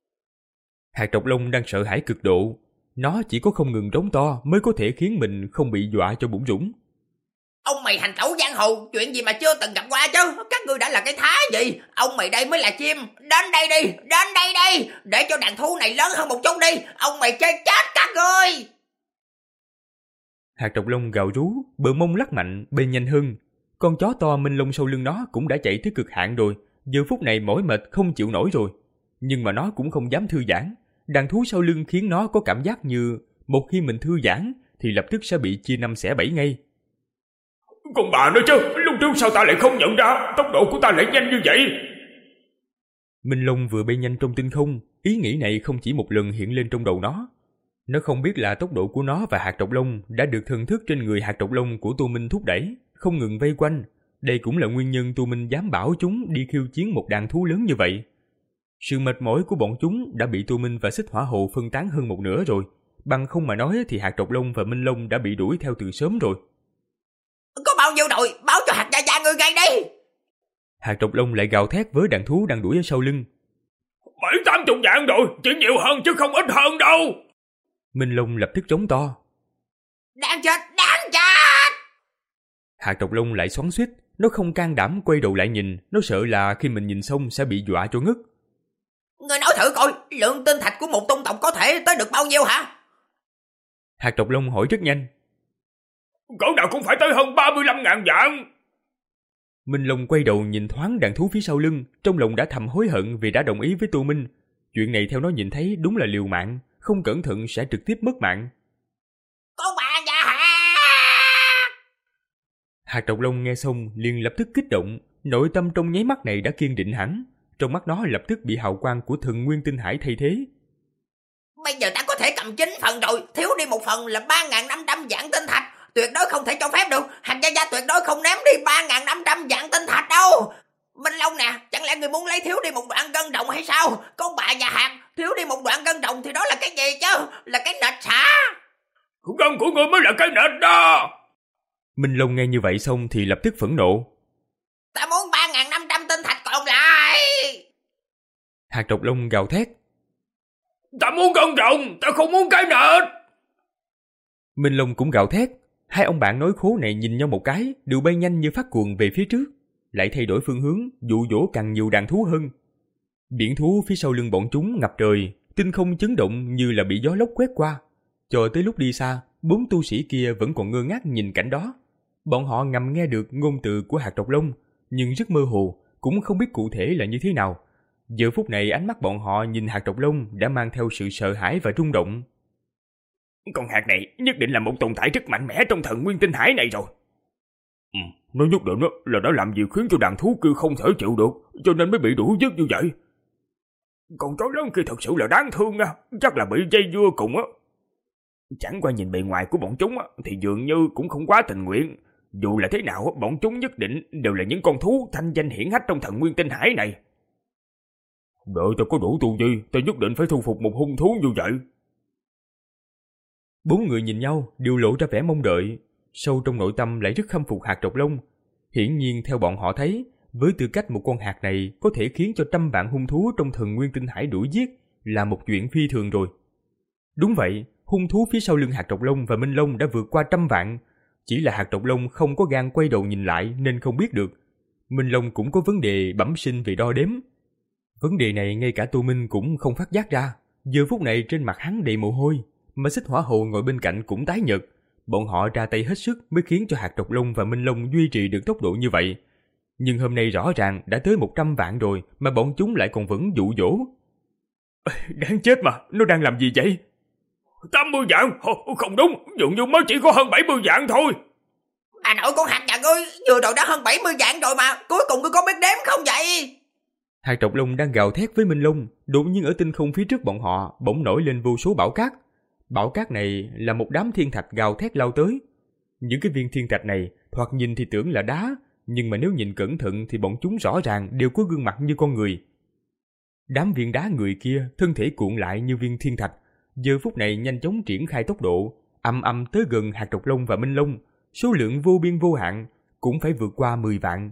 Hạt độc lông đang sợ hãi cực độ, nó chỉ có không ngừng trống to mới có thể khiến mình không bị dọa cho bủn rủn. Ông mày hành tẩu giang hồ, chuyện gì mà chưa từng gặp qua chứ, các ngươi đã là cái thá gì, ông mày đây mới là chim, đến đây đi, đến đây đi, để cho đàn thú này lớn hơn một chút đi, ông mày chơi chết các ngươi. Hạt độc lông gào rú, bờ mông lắc mạnh, bay nhanh hơn. Con chó to minh lông sau lưng nó cũng đã chạy tới cực hạn rồi, giờ phút này mỏi mệt không chịu nổi rồi. Nhưng mà nó cũng không dám thư giãn, đàn thú sau lưng khiến nó có cảm giác như một khi mình thư giãn thì lập tức sẽ bị chia năm xẻ bảy ngay. Con bà nói chứ, lúc trước sao ta lại không nhận ra, tốc độ của ta lại nhanh như vậy? Minh Long vừa bay nhanh trong tinh không, ý nghĩ này không chỉ một lần hiện lên trong đầu nó. Nó không biết là tốc độ của nó và hạt độc lông đã được thần thức trên người hạt độc lông của Tô Minh thúc đẩy, không ngừng vây quanh. Đây cũng là nguyên nhân Tô Minh dám bảo chúng đi khiêu chiến một đàn thú lớn như vậy. Sự mệt mỏi của bọn chúng đã bị Tô Minh và Xích Hỏa Hồ phân tán hơn một nửa rồi. Bằng không mà nói thì hạt độc lông và Minh Long đã bị đuổi theo từ sớm rồi. Có bao nhiêu đội, báo cho hạt gia gia người ngay đi. Hạt độc lông lại gào thét với đàn thú đang đuổi ở sau lưng. Bảy tám chục vạn rồi, chỉ nhiều hơn chứ không ít hơn đâu. Minh Long lập tức trống to. Đáng chết, đáng chết. Hạt độc lông lại xoắn xuýt, nó không can đảm quay đầu lại nhìn, nó sợ là khi mình nhìn xong sẽ bị dọa cho ngất. Người nói thử coi, lượng tinh thạch của một tôn tộc có thể tới được bao nhiêu hả? Hạt độc lông hỏi rất nhanh. Cỡ nào cũng phải tới hơn ba mươi lăm ngàn vạn. Minh Long quay đầu nhìn thoáng đàn thú phía sau lưng, trong lòng đã thầm hối hận vì đã đồng ý với Tô Minh. Chuyện này theo nó nhìn thấy đúng là liều mạng, không cẩn thận sẽ trực tiếp mất mạng. Con bà nhà hạt! Hạt độc lông nghe xong liền lập tức kích động, nội tâm trong nháy mắt này đã kiên định hẳn, trong mắt nó lập tức bị hào quang của thần nguyên tinh hải thay thế. Bây giờ ta có thể cầm chín phần rồi, thiếu đi một phần là ba nghìn năm trăm vạn tinh thạch, tuyệt đối không thể cho phép được, hạt gia gia tuyệt đối không ném đi ba nghìn năm trăm vạn tinh thạch đâu. Minh Long nè, chẳng lẽ người muốn lấy thiếu đi một đoạn gân rồng hay sao? Con bà nhà hạt, thiếu đi một đoạn gân rồng thì đó là cái gì chứ? Là cái nệt xả. Gân của ngươi mới là cái nệt đó. Minh Long nghe như vậy xong thì lập tức phẫn nộ. Ta muốn ba nghìn năm trăm tinh thạch còn lại. Hạt độc lông gào thét. Ta muốn gân rồng, ta không muốn cái nệt. Minh Long cũng gào thét. Hai ông bạn nói khố này nhìn nhau một cái, đều bay nhanh như phát cuồng về phía trước, lại thay đổi phương hướng, dụ dỗ càng nhiều đàn thú hơn. Biển thú phía sau lưng bọn chúng ngập trời, tinh không chấn động như là bị gió lốc quét qua. Cho tới lúc đi xa, bốn tu sĩ kia vẫn còn ngơ ngác nhìn cảnh đó. Bọn họ ngầm nghe được ngôn từ của hạt độc lông, nhưng rất mơ hồ, cũng không biết cụ thể là như thế nào. Giờ phút này ánh mắt bọn họ nhìn hạt độc lông đã mang theo sự sợ hãi và rung động. Con hạt này nhất định là một tồn tại rất mạnh mẽ trong thần nguyên tinh hải này rồi. Ừ, nó nhất định là nó làm gì khiến cho đàn thú kia không thể chịu được, cho nên mới bị đuổi giết như vậy. Con chó lớn kia thật sự là đáng thương á, chắc là bị dây dưa cùng á. Chẳng qua nhìn bề ngoài của bọn chúng á, thì dường như cũng không quá tình nguyện. Dù là thế nào, bọn chúng nhất định đều là những con thú thanh danh hiển hách trong thần nguyên tinh hải này. Đợi ta có đủ tu vi, ta nhất định phải thu phục một hung thú như vậy. Bốn người nhìn nhau đều lộ ra vẻ mong đợi, sâu trong nội tâm lại rất khâm phục hạt độc lông. Hiển nhiên theo bọn họ thấy, với tư cách một con hạt này có thể khiến cho trăm vạn hung thú trong thần nguyên tinh hải đuổi giết là một chuyện phi thường rồi. Đúng vậy, hung thú phía sau lưng hạt độc lông và Minh Long đã vượt qua trăm vạn, chỉ là hạt độc lông không có gan quay đầu nhìn lại nên không biết được. Minh Long cũng có vấn đề bẩm sinh về đo đếm. Vấn đề này ngay cả Tô Minh cũng không phát giác ra. Giờ phút này trên mặt hắn đầy mồ hôi, mà Xích Hỏa Hồ ngồi bên cạnh cũng tái nhợt. Bọn họ ra tay hết sức mới khiến cho Hạt Độc Long và Minh Long duy trì được tốc độ như vậy. Nhưng hôm nay rõ ràng đã tới một trăm vạn rồi mà bọn chúng lại còn vẫn dụ dỗ. Đáng chết mà, nó đang làm gì vậy? tám mươi vạn? Không đúng, dường như mới chỉ có hơn bảy mươi vạn thôi. À nội con Hạt Nhạn ơi, vừa rồi đã hơn bảy mươi vạn rồi mà, cuối cùng ngươi có biết đếm không vậy? Hạt Độc Long đang gào thét với Minh Long, đột nhiên ở tinh không phía trước bọn họ bỗng nổi lên vô số bão cát. Bão cát này là một đám thiên thạch gào thét lao tới. Những cái viên thiên thạch này thoạt nhìn thì tưởng là đá, nhưng mà nếu nhìn cẩn thận thì bọn chúng rõ ràng đều có gương mặt như con người. Đám viên đá người kia thân thể cuộn lại như viên thiên thạch, giờ phút này nhanh chóng triển khai tốc độ, âm âm tới gần Hạt Độc Long và Minh Long, số lượng vô biên vô hạn, cũng phải vượt qua mười vạn.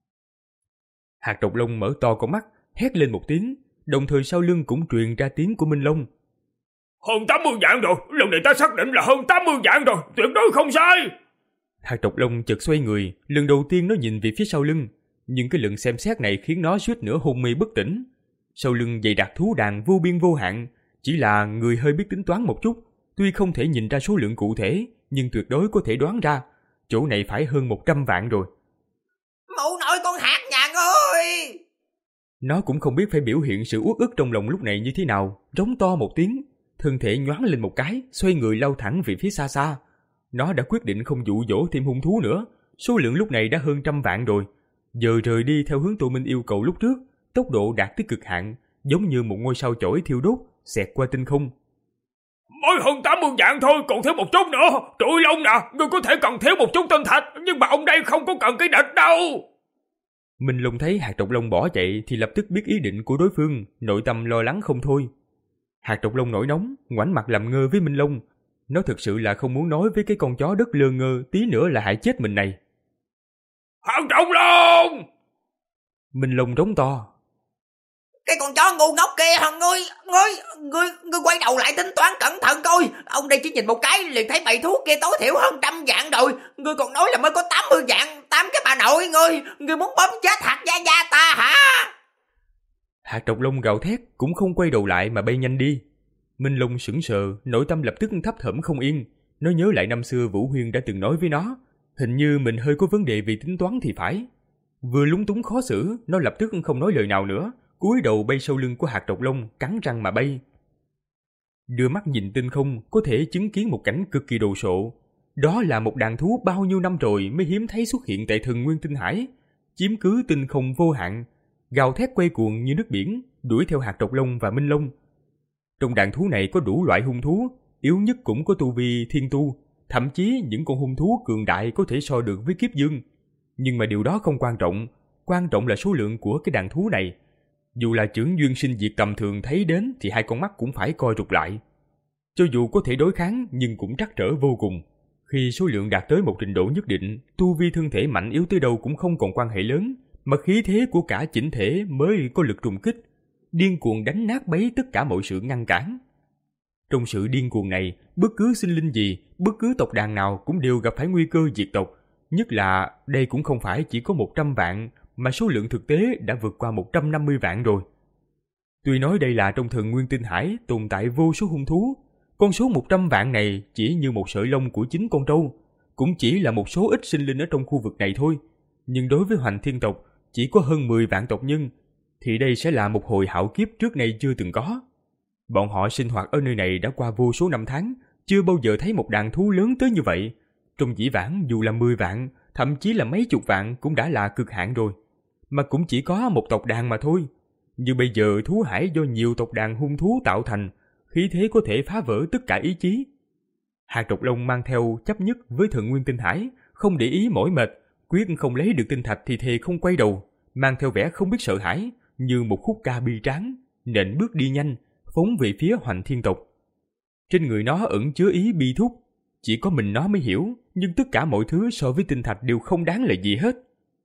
Hạt Độc Long mở to con mắt, hét lên một tiếng, đồng thời sau lưng cũng truyền ra tiếng của Minh Long. Hơn tám mươi vạn rồi, lần này ta xác định là hơn tám mươi vạn rồi, tuyệt đối không sai. Hạt Độc Long chợt xoay người, lần đầu tiên nó nhìn về phía sau lưng, nhưng cái lần xem xét này khiến nó suýt nữa hôn mê bất tỉnh. Sau lưng dày đặc thú đàn vô biên vô hạn, chỉ là người hơi biết tính toán một chút, tuy không thể nhìn ra số lượng cụ thể, nhưng tuyệt đối có thể đoán ra, chỗ này phải hơn một trăm vạn rồi. Mụ nội con Hạt Nhạn ơi! Nó cũng không biết phải biểu hiện sự uất ức trong lòng lúc này như thế nào, rống to một tiếng, thân thể nhoáng lên một cái, xoay người lao thẳng về phía xa xa. Nó đã quyết định không dụ dỗ thêm hung thú nữa, số lượng lúc này đã hơn trăm vạn rồi. Giờ rời đi theo hướng Tô Minh yêu cầu lúc trước, tốc độ đạt tới cực hạn, giống như một ngôi sao chổi thiêu đốt, xẹt qua tinh không. Mới hơn tám mươi vạn thôi, còn thiếu một chút nữa. Trụi Long nè, ngươi có thể cần thiếu một chút tinh thạch, nhưng mà ông đây không có cần cái địch đâu. Minh Long thấy Hạt Độc Long bỏ chạy thì lập tức biết ý định của đối phương, nội tâm lo lắng không thôi. Hạt Độc Long nổi nóng, ngoảnh mặt làm ngơ với Minh Long. Nó thực sự là không muốn nói với cái con chó đất lơ ngơ tí nữa là hại chết mình này. Hạt Độc Long! Minh Long rống to. Cái con chó ngu ngốc kia, ngươi, ngươi, ngươi, ngươi quay đầu lại tính toán cẩn thận coi. Ông đây chỉ nhìn một cái liền thấy bầy thú kia tối thiểu hơn trăm vạn rồi. Ngươi còn nói là mới có tám mươi vạn, tám cái bà nội ngươi. Ngươi muốn bóp chết Hạt gia gia ta hả? Hạt Độc Long gào thét cũng không quay đầu lại mà bay nhanh đi. Minh Long sững sờ, nội tâm lập tức thấp thỏm không yên. Nó nhớ lại năm xưa Vũ Huyên đã từng nói với nó, hình như mình hơi có vấn đề về tính toán thì phải. Vừa lúng túng khó xử, nó lập tức không nói lời nào nữa, cúi đầu bay sau lưng của Hạt Độc Long, cắn răng mà bay. Đưa mắt nhìn tinh không, có thể chứng kiến một cảnh cực kỳ đồ sộ. Đó là một đàn thú bao nhiêu năm rồi mới hiếm thấy xuất hiện tại Thần Nguyên Tinh Hải, chiếm cứ tinh không vô hạn, gào thét quay cuồng như nước biển, đuổi theo Hạt Độc Long và Minh Long. Trong đàn thú này có đủ loại hung thú, yếu nhất cũng có tu vi thiên tu, thậm chí những con hung thú cường đại có thể so được với kiếp dương. Nhưng mà điều đó không quan trọng, quan trọng là số lượng của cái đàn thú này. Dù là chưởng duyên sinh diệt tầm thường thấy đến thì hai con mắt cũng phải coi rụt lại. Cho dù có thể đối kháng nhưng cũng trắc trở vô cùng. Khi số lượng đạt tới một trình độ nhất định, tu vi thân thể mạnh yếu tới đâu cũng không còn quan hệ lớn, mà khí thế của cả chỉnh thể mới có lực trùng kích, điên cuồng đánh nát bấy tất cả mọi sự ngăn cản. Trong sự điên cuồng này, bất cứ sinh linh gì, bất cứ tộc đàn nào cũng đều gặp phải nguy cơ diệt tộc. Nhất là đây cũng không phải chỉ có một trăm vạn, mà số lượng thực tế đã vượt qua một trăm năm mươi vạn rồi. Tuy nói đây là trong Thần Nguyên Tinh Hải tồn tại vô số hung thú, con số một trăm vạn này chỉ như một sợi lông của chính con trâu, cũng chỉ là một số ít sinh linh ở trong khu vực này thôi. Nhưng đối với Hoành Thiên tộc chỉ có hơn mười vạn tộc nhân, thì đây sẽ là một hồi hạo kiếp trước nay chưa từng có. Bọn họ sinh hoạt ở nơi này đã qua vô số năm tháng, chưa bao giờ thấy một đàn thú lớn tới như vậy. Trong dĩ vãng dù là mười vạn, thậm chí là mấy chục vạn cũng đã là cực hạn rồi, mà cũng chỉ có một tộc đàn mà thôi. Như bây giờ thú hải do nhiều tộc đàn hung thú tạo thành, khí thế có thể phá vỡ tất cả ý chí. Hạt Độc Long mang theo chấp nhất với Thần Nguyên Tinh Hải, không để ý mỏi mệt, quyết không lấy được tinh thạch thì thề không quay đầu, mang theo vẻ không biết sợ hãi, như một khúc ca bi tráng, nện bước đi nhanh, phóng về phía Hoành Thiên tộc. Trên người nó ẩn chứa ý bi thúc, chỉ có mình nó mới hiểu, nhưng tất cả mọi thứ so với tinh thạch đều không đáng là gì hết.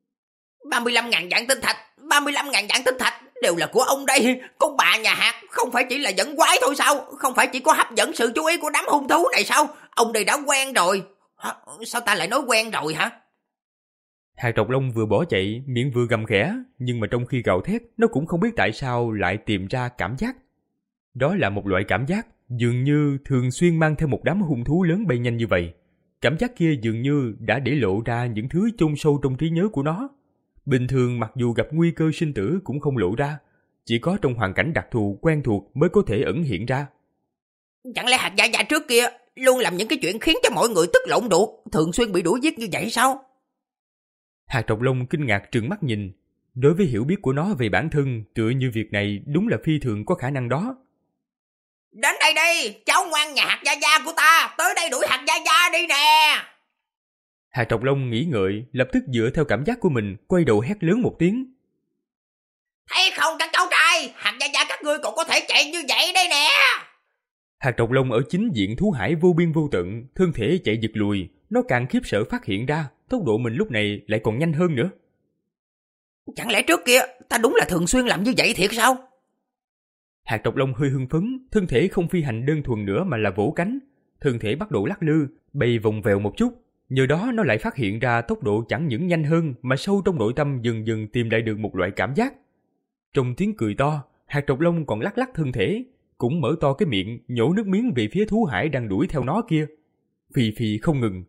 ba mươi lăm ngàn vạn tinh thạch, ba mươi lăm ngàn vạn tinh thạch đều là của ông đây. Con bà nhà Hạt không phải chỉ là dẫn quái thôi sao? Không phải chỉ có hấp dẫn sự chú ý của đám hung thú này sao? Ông đây đã quen rồi. Hả? Sao ta lại nói quen rồi hả? Hạt trọc lông vừa bỏ chạy, miệng vừa gầm khẽ, nhưng mà trong khi gào thét, nó cũng không biết tại sao lại tìm ra cảm giác. Đó là một loại cảm giác dường như thường xuyên mang theo một đám hung thú lớn bay nhanh như vậy. Cảm giác kia dường như đã để lộ ra những thứ chôn sâu trong trí nhớ của nó. Bình thường mặc dù gặp nguy cơ sinh tử cũng không lộ ra, chỉ có trong hoàn cảnh đặc thù quen thuộc mới có thể ẩn hiện ra. Chẳng lẽ hạt dạ dạ trước kia luôn làm những cái chuyện khiến cho mọi người tức lộn ruột, thường xuyên bị đuổi giết như vậy sao? Hạt trọc lông kinh ngạc trừng mắt nhìn. Đối với hiểu biết của nó về bản thân, tựa như việc này đúng là phi thường có khả năng đó. Đến đây đi, cháu ngoan nhà hạt gia gia của ta, tới đây đuổi hạt gia gia đi nè. Hạt trọc lông nghĩ ngợi, lập tức dựa theo cảm giác của mình, quay đầu hét lớn một tiếng. Thấy không các cháu trai, hạt gia gia các ngươi còn có thể chạy như vậy đây nè. Hạt trọc lông ở chính diện thú hải vô biên vô tận, thân thể chạy giật lùi, nó càng khiếp sợ phát hiện ra, tốc độ mình lúc này lại còn nhanh hơn nữa. Chẳng lẽ trước kia ta đúng là thường xuyên làm như vậy thiệt sao? Hạt trọc lông hơi hưng phấn, thân thể không phi hành đơn thuần nữa mà là vỗ cánh, thân thể bắt đầu lắc lư, bay vòng vèo một chút. Nhờ đó nó lại phát hiện ra tốc độ chẳng những nhanh hơn mà sâu trong nội tâm dần dần tìm lại được một loại cảm giác. Trong tiếng cười to, hạt trọc lông còn lắc lắc thân thể, cũng mở to cái miệng nhổ nước miếng về phía thú hải đang đuổi theo nó kia. Phì phì không ngừng.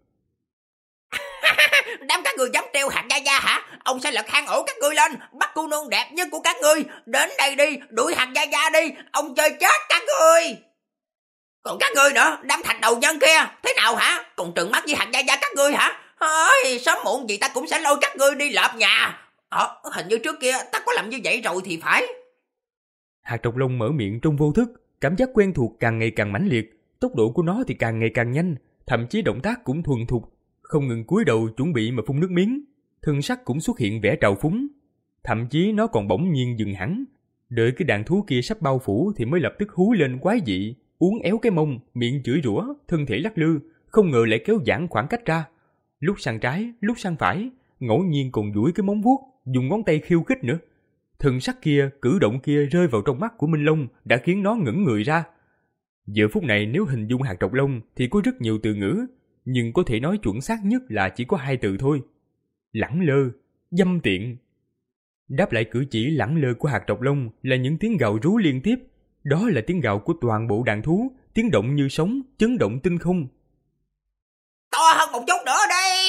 Đám các người dám trêu hạt gia gia hả? Ông sẽ lật hang ổ các ngươi lên, bắt cô nương đẹp nhất của các ngươi đến đây đi, đuổi hạt gia gia đi, ông chơi chết các ngươi. Còn các ngươi nữa, đám thạch đầu nhân kia, thế nào hả? Còn trừng mắt với hạt gia gia các ngươi hả? Ôi, sớm muộn gì ta cũng sẽ lôi các ngươi đi lợp nhà. Ờ, hình như trước kia ta có làm như vậy rồi thì phải. Hạt trọc lông mở miệng trong vô thức, cảm giác quen thuộc càng ngày càng mãnh liệt, tốc độ của nó thì càng ngày càng nhanh, thậm chí động tác cũng thuần thục, không ngừng cúi đầu chuẩn bị mà phun nước miếng, thân sắc cũng xuất hiện vẻ trào phúng. Thậm chí nó còn bỗng nhiên dừng hẳn, đợi cái đàn thú kia sắp bao phủ thì mới lập tức hú lên quái dị, uốn éo cái mông, miệng chửi rủa, thân thể lắc lư, không ngờ lại kéo giãn khoảng cách ra, lúc sang trái, lúc sang phải, ngẫu nhiên còn duỗi cái móng vuốt, dùng ngón tay khiêu khích nữa. Thần sắc kia, cử động kia rơi vào trong mắt của Minh Long đã khiến nó ngẩn người ra. Giờ phút này nếu hình dung hạt trọc lông thì có rất nhiều từ ngữ, nhưng có thể nói chuẩn xác nhất là chỉ có hai từ thôi. Lẳng lơ, dâm tiện. Đáp lại cử chỉ lẳng lơ của hạt trọc lông là những tiếng gào rú liên tiếp. Đó là tiếng gào của toàn bộ đàn thú, tiếng động như sóng, chấn động tinh không. To hơn một chút nữa đi!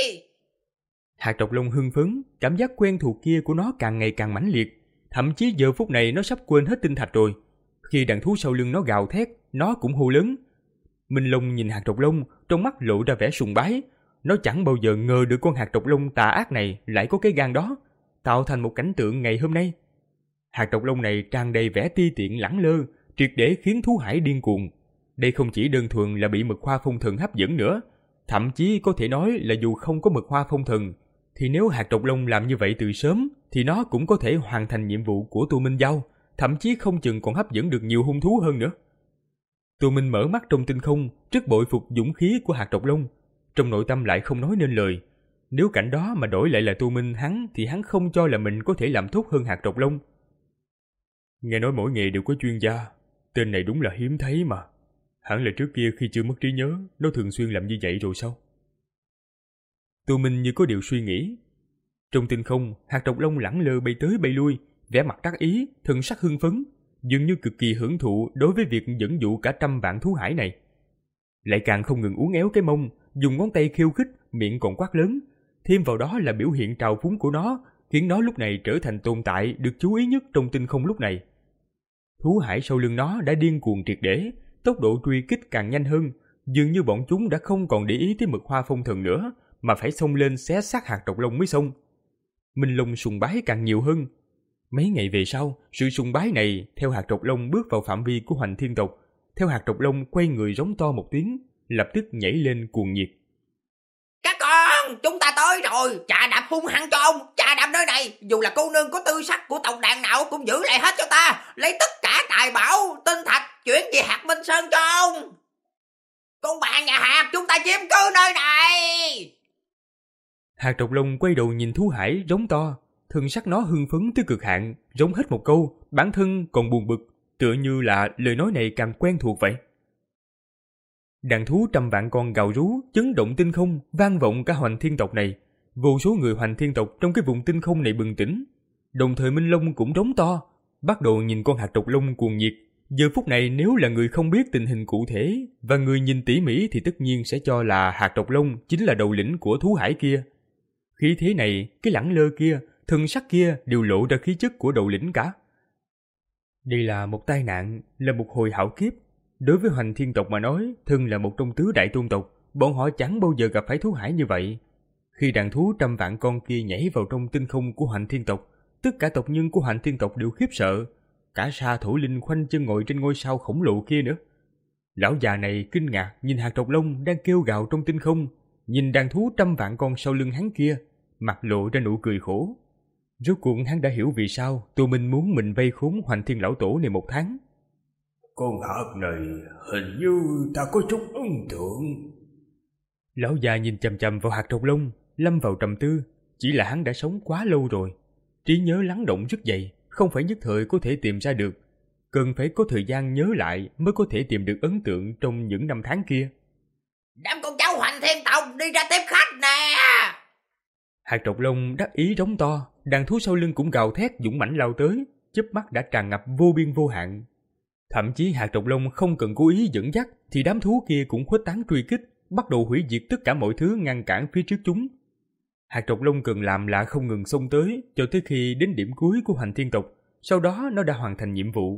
Hạt trọc lông hưng phấn, cảm giác quen thuộc kia của nó càng ngày càng mãnh liệt. Thậm chí giờ phút này nó sắp quên hết tinh thạch rồi. Khi đàn thú sau lưng nó gào thét, nó cũng hô lớn. Minh Long nhìn hạt trọc lông, trong mắt lộ ra vẻ sùng bái. Nó chẳng bao giờ ngờ được con hạt trọc lông tà ác này lại có cái gan đó, tạo thành một cảnh tượng ngày hôm nay. Hạt trọc lông này tràn đầy vẻ ti tiện lẳng lơ, triệt để khiến thú hải điên cuồng. Đây không chỉ đơn thuần là bị mực hoa phong thần hấp dẫn nữa, thậm chí có thể nói là dù không có mực hoa phong thần, thì nếu hạt trọc lông làm như vậy từ sớm, thì nó cũng có thể hoàn thành nhiệm vụ của Tô Minh Giao, thậm chí không chừng còn hấp dẫn được nhiều hung thú hơn nữa. Tô Minh mở mắt trong tinh không, rất bội phục dũng khí của hạt trọc lông, trong nội tâm lại không nói nên lời. Nếu cảnh đó mà đổi lại là Tô Minh hắn, thì hắn không cho là mình có thể làm tốt hơn hạt trọc lông. Nghe nói mỗi nghề đều có chuyên gia, tên này đúng là hiếm thấy mà. Hẳn là trước kia khi chưa mất trí nhớ, nó thường xuyên làm như vậy rồi sao? Tô Minh như có điều suy nghĩ. Trong tinh không, hạt trọc lông lẳng lơ bay tới bay lui, vẻ mặt đắc ý, thần sắc hưng phấn, dường như cực kỳ hưởng thụ đối với việc dẫn dụ cả trăm vạn thú hải này. Lại càng không ngừng uốn éo cái mông, dùng ngón tay khiêu khích, miệng còn quát lớn. Thêm vào đó là biểu hiện trào phúng của nó, khiến nó lúc này trở thành tồn tại được chú ý nhất trong tinh không lúc này. Thú hải sau lưng nó đã điên cuồng triệt để, tốc độ truy kích càng nhanh hơn, dường như bọn chúng đã không còn để ý tới mực hoa phong thần nữa, mà phải xông lên xé xác hạt trọc lông mới xong. Minh Long sùng bái càng nhiều hơn. Mấy ngày về sau, sự sùng bái này theo hạt trọc lông bước vào phạm vi của Hoành Thiên tộc, theo hạt trọc lông quay người giống to một tiếng, lập tức nhảy lên cuồng nhiệt. Các con, chúng ta tới rồi, chà đạp hung hăng cho ông, chà đạp nơi này, dù là cô nương có tư sắc của tộc đàn nào cũng giữ lại hết cho ta, lấy tất cả tài bảo, tinh thạch, chuyển về hạt Minh Sơn cho ông. Con bạn nhà hạt, chúng ta chiếm cứ nơi này. Hạt trọc lông quay đầu nhìn thú hải rống to, thân sắc nó hưng phấn tới cực hạn, rống hết một câu, bản thân còn buồn bực, tựa như là lời nói này càng quen thuộc vậy. Đàn thú trăm vạn con gào rú, chấn động tinh không, vang vọng cả Hoành Thiên tộc này. vô số người Hoành Thiên tộc trong cái vùng tinh không này bừng tỉnh. Đồng thời Minh Long cũng rống to, bắt đầu nhìn con hạt độc long cuồng nhiệt. Giờ phút này nếu là người không biết tình hình cụ thể và người nhìn tỉ mỉ thì tất nhiên sẽ cho là hạt độc long chính là đầu lĩnh của thú hải kia. Khí thế này, cái lẳng lơ kia, thân sắc kia đều lộ ra khí chất của đầu lĩnh cả. Đây là một tai nạn, là một hồi hảo kiếp. Đối với Hoành Thiên tộc mà nói, thân là một trong tứ đại tôn tộc, bọn họ chẳng bao giờ gặp phải thú hải như vậy. Khi đàn thú trăm vạn con kia nhảy vào trong tinh không của Hoành Thiên tộc, tất cả tộc nhân của Hoành Thiên tộc đều khiếp sợ. Cả Sa Thổ Linh khoanh chân ngồi trên ngôi sao khổng lồ kia nữa. Lão già này kinh ngạc nhìn hạt độc long đang kêu gào trong tinh không, nhìn đàn thú trăm vạn con sau lưng hắn kia, mặt lộ ra nụ cười khổ. Rốt cuộc hắn đã hiểu vì sao Tô Minh muốn mình vây khốn Hoành Thiên lão tổ này một tháng. Con hạt này hình như ta có chút ấn tượng. Lão già nhìn chằm chằm vào hạt độc long, lâm vào trầm tư. Chỉ là hắn đã sống quá lâu rồi, trí nhớ lắng động rất dày, không phải nhất thời có thể tìm ra được. Cần phải có thời gian nhớ lại mới có thể tìm được ấn tượng trong những năm tháng kia. Đám con cháu Hoành Thiên tộc đi ra tiếp khách nè. Hạt độc long đắc ý rống to, đàn thú sau lưng cũng gào thét dũng mãnh lao tới, chớp mắt đã tràn ngập vô biên vô hạn. Thậm chí hạt độc long không cần cố ý dẫn dắt thì đám thú kia cũng khuếch tán truy kích, bắt đầu hủy diệt tất cả mọi thứ ngăn cản phía trước chúng. Hạt độc long cần làm là không ngừng xông tới cho tới khi đến điểm cuối của Hoành Thiên tộc, sau đó nó đã hoàn thành nhiệm vụ.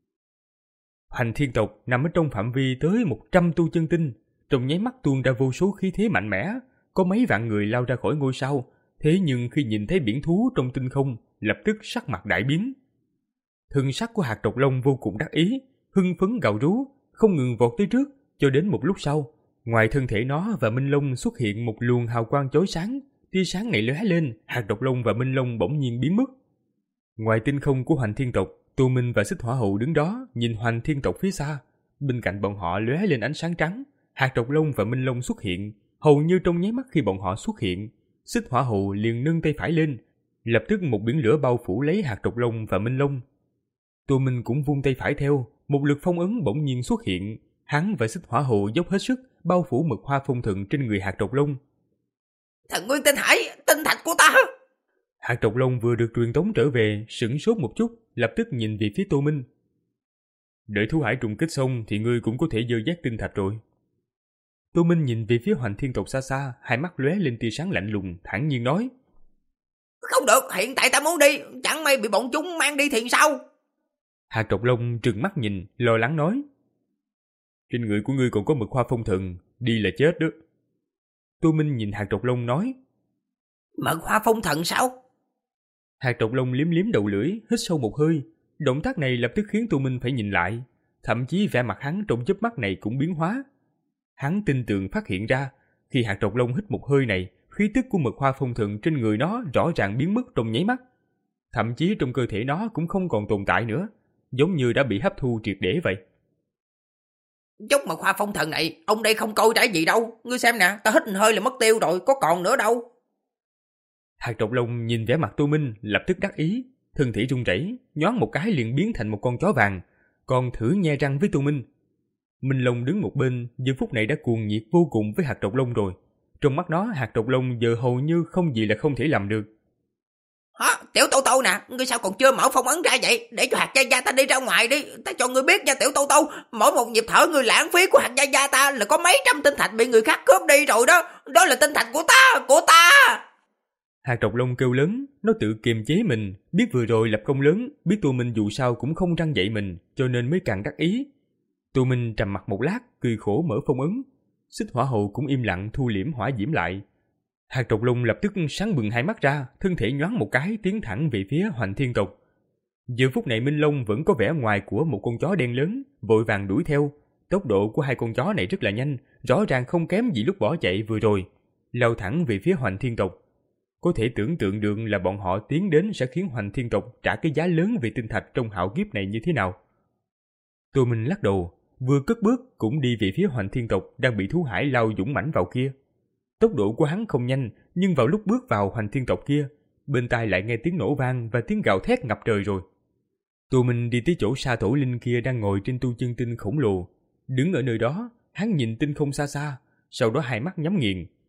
Hoành Thiên tộc nằm ở trong phạm vi tới một trăm tu chân tinh, trong nháy mắt tuôn ra vô số khí thế mạnh mẽ, có mấy vạn người lao ra khỏi ngôi sao. Thế nhưng khi nhìn thấy biển thú trong tinh không, lập tức sắc mặt đại biến. Thân sắc của hạt độc long vô cùng đắc ý, hưng phấn gào rú, không ngừng vọt tới trước, cho đến một lúc sau, ngoài thân thể nó và Minh Long xuất hiện một luồng hào quang chói sáng. Tia sáng này lóe lên, hạt độc long và Minh Long bỗng nhiên biến mất. Ngoài tinh không của Hoành Thiên tộc, Tô Minh và Xích Hỏa Hậu đứng đó nhìn Hoành Thiên tộc phía xa. Bên cạnh bọn họ lóe lên ánh sáng trắng, hạt độc long và Minh Long xuất hiện. Hầu như trong nháy mắt khi bọn họ xuất hiện, Xích Hỏa Hậu liền nâng tay phải lên, lập tức một biển lửa bao phủ lấy hạt độc long và Minh Long. Tô Minh cũng vung tay phải theo, một lực phong ấn bỗng nhiên xuất hiện. Hắn và Xích Hỏa Hậu dốc hết sức bao phủ mực hoa phong thần trên người hạt độc long. Thần Nguyên Tinh Hải, tinh thạch của ta! Hạt độc long vừa được truyền tống trở về, sửng sốt một chút, lập tức nhìn về phía Tô Minh. Đợi thú hải trùng kích xong thì ngươi cũng có thể dơ dắt tinh thạch rồi. Tô Minh nhìn về phía Hoành Thiên tộc xa xa, hai mắt lóe lên tia sáng lạnh lùng, thản nhiên nói. Không được, hiện tại ta muốn đi, chẳng may bị bọn chúng mang đi thì sao? Hạt độc long trừng mắt nhìn, lo lắng nói. Trên người của ngươi còn có mực hoa phong thần, đi là chết đó. Tô Minh nhìn hạt độc long nói. Mực hoa phong thần sao? Hạt độc long liếm liếm đầu lưỡi, hít sâu một hơi. Động tác này lập tức khiến Tô Minh phải nhìn lại. Thậm chí vẻ mặt hắn trong chớp mắt này cũng biến hóa. Hắn tin tưởng phát hiện ra, khi hạt độc long hít một hơi này, khí tức của mực hoa phong thần trên người nó rõ ràng biến mất trong nháy mắt. Thậm chí trong cơ thể nó cũng không còn tồn tại nữa, giống như đã bị hấp thu triệt để vậy. Chút mực hoa phong thần này, ông đây không coi ra gì đâu. Ngươi xem nè, ta hít một hơi là mất tiêu rồi, có còn nữa đâu. Hạt độc long nhìn vẻ mặt Tô Minh, lập tức đắc ý, thân thể run rẩy, nhoáng một cái liền biến thành một con chó vàng, còn thử nhe răng với Tô Minh. Minh Long đứng một bên, giờ phút này đã cuồng nhiệt vô cùng với hạt độc long rồi. Trong mắt nó, hạt độc long giờ hầu như không gì là không thể làm được. Hả? Tiểu Tô Tô nè, ngươi sao còn chưa mở phong ấn ra vậy? Để cho hạt gia gia ta đi ra ngoài đi, ta cho ngươi biết nha Tiểu Tô Tô, mỗi một nhịp thở ngươi lãng phí của hạt gia gia ta là có mấy trăm tinh thạch bị người khác cướp đi rồi đó. Đó là tinh thạch của ta, của ta. Hạt độc long kêu lớn, nó tự kiềm chế mình, biết vừa rồi lập công lớn, biết Tô Minh dù sao cũng không răn dạy mình, cho nên mới càng đắc ý. Tô Minh trầm mặt một lát, cười khổ mở phong ấn. Xích Hỏa Hậu cũng im lặng thu liễm hỏa diễm lại. Hạt độc long lập tức sáng bừng hai mắt ra, thân thể nhoáng một cái tiến thẳng về phía Hoành Thiên tộc. Giờ phút này Minh Long vẫn có vẻ ngoài của một con chó đen lớn, vội vàng đuổi theo. Tốc độ của hai con chó này rất là nhanh, rõ ràng không kém gì lúc bỏ chạy vừa rồi, lao thẳng về phía Hoành Thiên tộc. Có thể tưởng tượng được là bọn họ tiến đến sẽ khiến Hoành Thiên tộc trả cái giá lớn về tinh thạch trong hạo kiếp này như thế nào. Tô Minh lắc đầu, vừa cất bước cũng đi về phía Hoành Thiên tộc đang bị thú hải lao dũng mãnh vào kia. Tốc độ của hắn không nhanh, nhưng vào lúc bước vào Hoành Thiên tộc kia, bên tai lại nghe tiếng nổ vang và tiếng gào thét ngập trời rồi. Tô Minh đi tới chỗ Sa Thổ Linh kia đang ngồi trên tu chân tinh khổng lồ. Đứng ở nơi đó, hắn nhìn tinh không xa xa, sau đó hai mắt nhắm nghiền.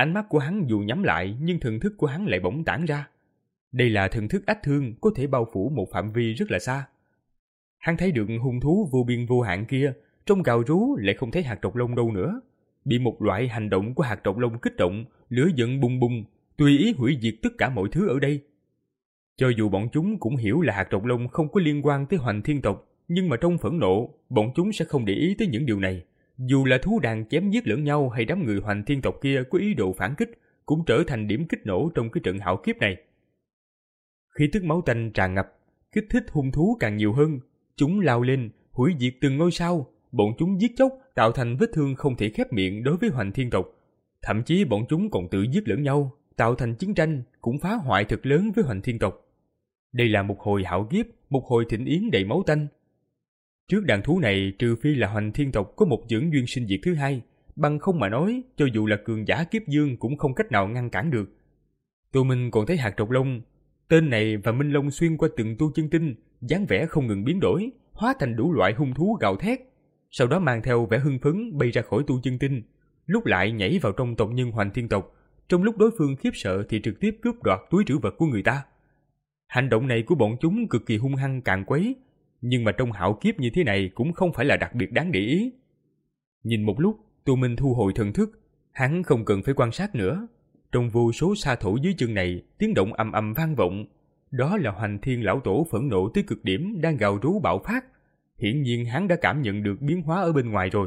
Ánh mắt của hắn dù nhắm lại nhưng thần thức của hắn lại bỗng tản ra. Đây là thần thức ách thương có thể bao phủ một phạm vi rất là xa. Hắn thấy được hung thú vô biên vô hạn kia, trong gào rú lại không thấy hạt trọc lông đâu nữa. Bị một loại hành động của hạt trọc lông kích động, lửa giận bùng bùng, tùy ý hủy diệt tất cả mọi thứ ở đây. Cho dù bọn chúng cũng hiểu là hạt trọc lông không có liên quan tới Hoành Thiên tộc, nhưng mà trong phẫn nộ, bọn chúng sẽ không để ý tới những điều này. Dù là thú đàn chém giết lẫn nhau hay đám người Hoành Thiên tộc kia có ý đồ phản kích, cũng trở thành điểm kích nổ trong cái trận hạo kiếp này. Khí tức máu tanh tràn ngập, kích thích hung thú càng nhiều hơn. Chúng lao lên, hủy diệt từng ngôi sao. Bọn chúng giết chóc, tạo thành vết thương không thể khép miệng đối với Hoành Thiên tộc. Thậm chí bọn chúng còn tự giết lẫn nhau, tạo thành chiến tranh, cũng phá hoại thật lớn với Hoành Thiên tộc. Đây là một hồi hạo kiếp, một hồi thịnh yến đầy máu tanh. Trước đàn thú này, trừ phi là Hoành Thiên tộc có một dưỡng duyên sinh diệt thứ hai, bằng không mà nói, cho dù là cường giả kiếp dương cũng không cách nào ngăn cản được. Tô Minh còn thấy hạt trọc lông. Tên này và Minh Long xuyên qua từng tu chân tinh, dáng vẻ không ngừng biến đổi, hóa thành đủ loại hung thú gào thét. Sau đó mang theo vẻ hưng phấn bay ra khỏi tu chân tinh, lúc lại nhảy vào trong tộc nhân Hoành Thiên tộc. Trong lúc đối phương khiếp sợ thì trực tiếp cướp đoạt túi trữ vật của người ta. Hành động này của bọn chúng cực kỳ hung hăng càn quấy, nhưng mà trong hạo kiếp như thế này cũng không phải là đặc biệt đáng để ý. Nhìn một lúc, Tô Minh thu hồi thần thức, hắn không cần phải quan sát nữa. Trong vô số sa thổ dưới chân này, tiếng động ầm ầm vang vọng. Đó là Hoành Thiên lão tổ phẫn nộ tới cực điểm đang gào rú bạo phát. Hiển nhiên hắn đã cảm nhận được biến hóa ở bên ngoài rồi.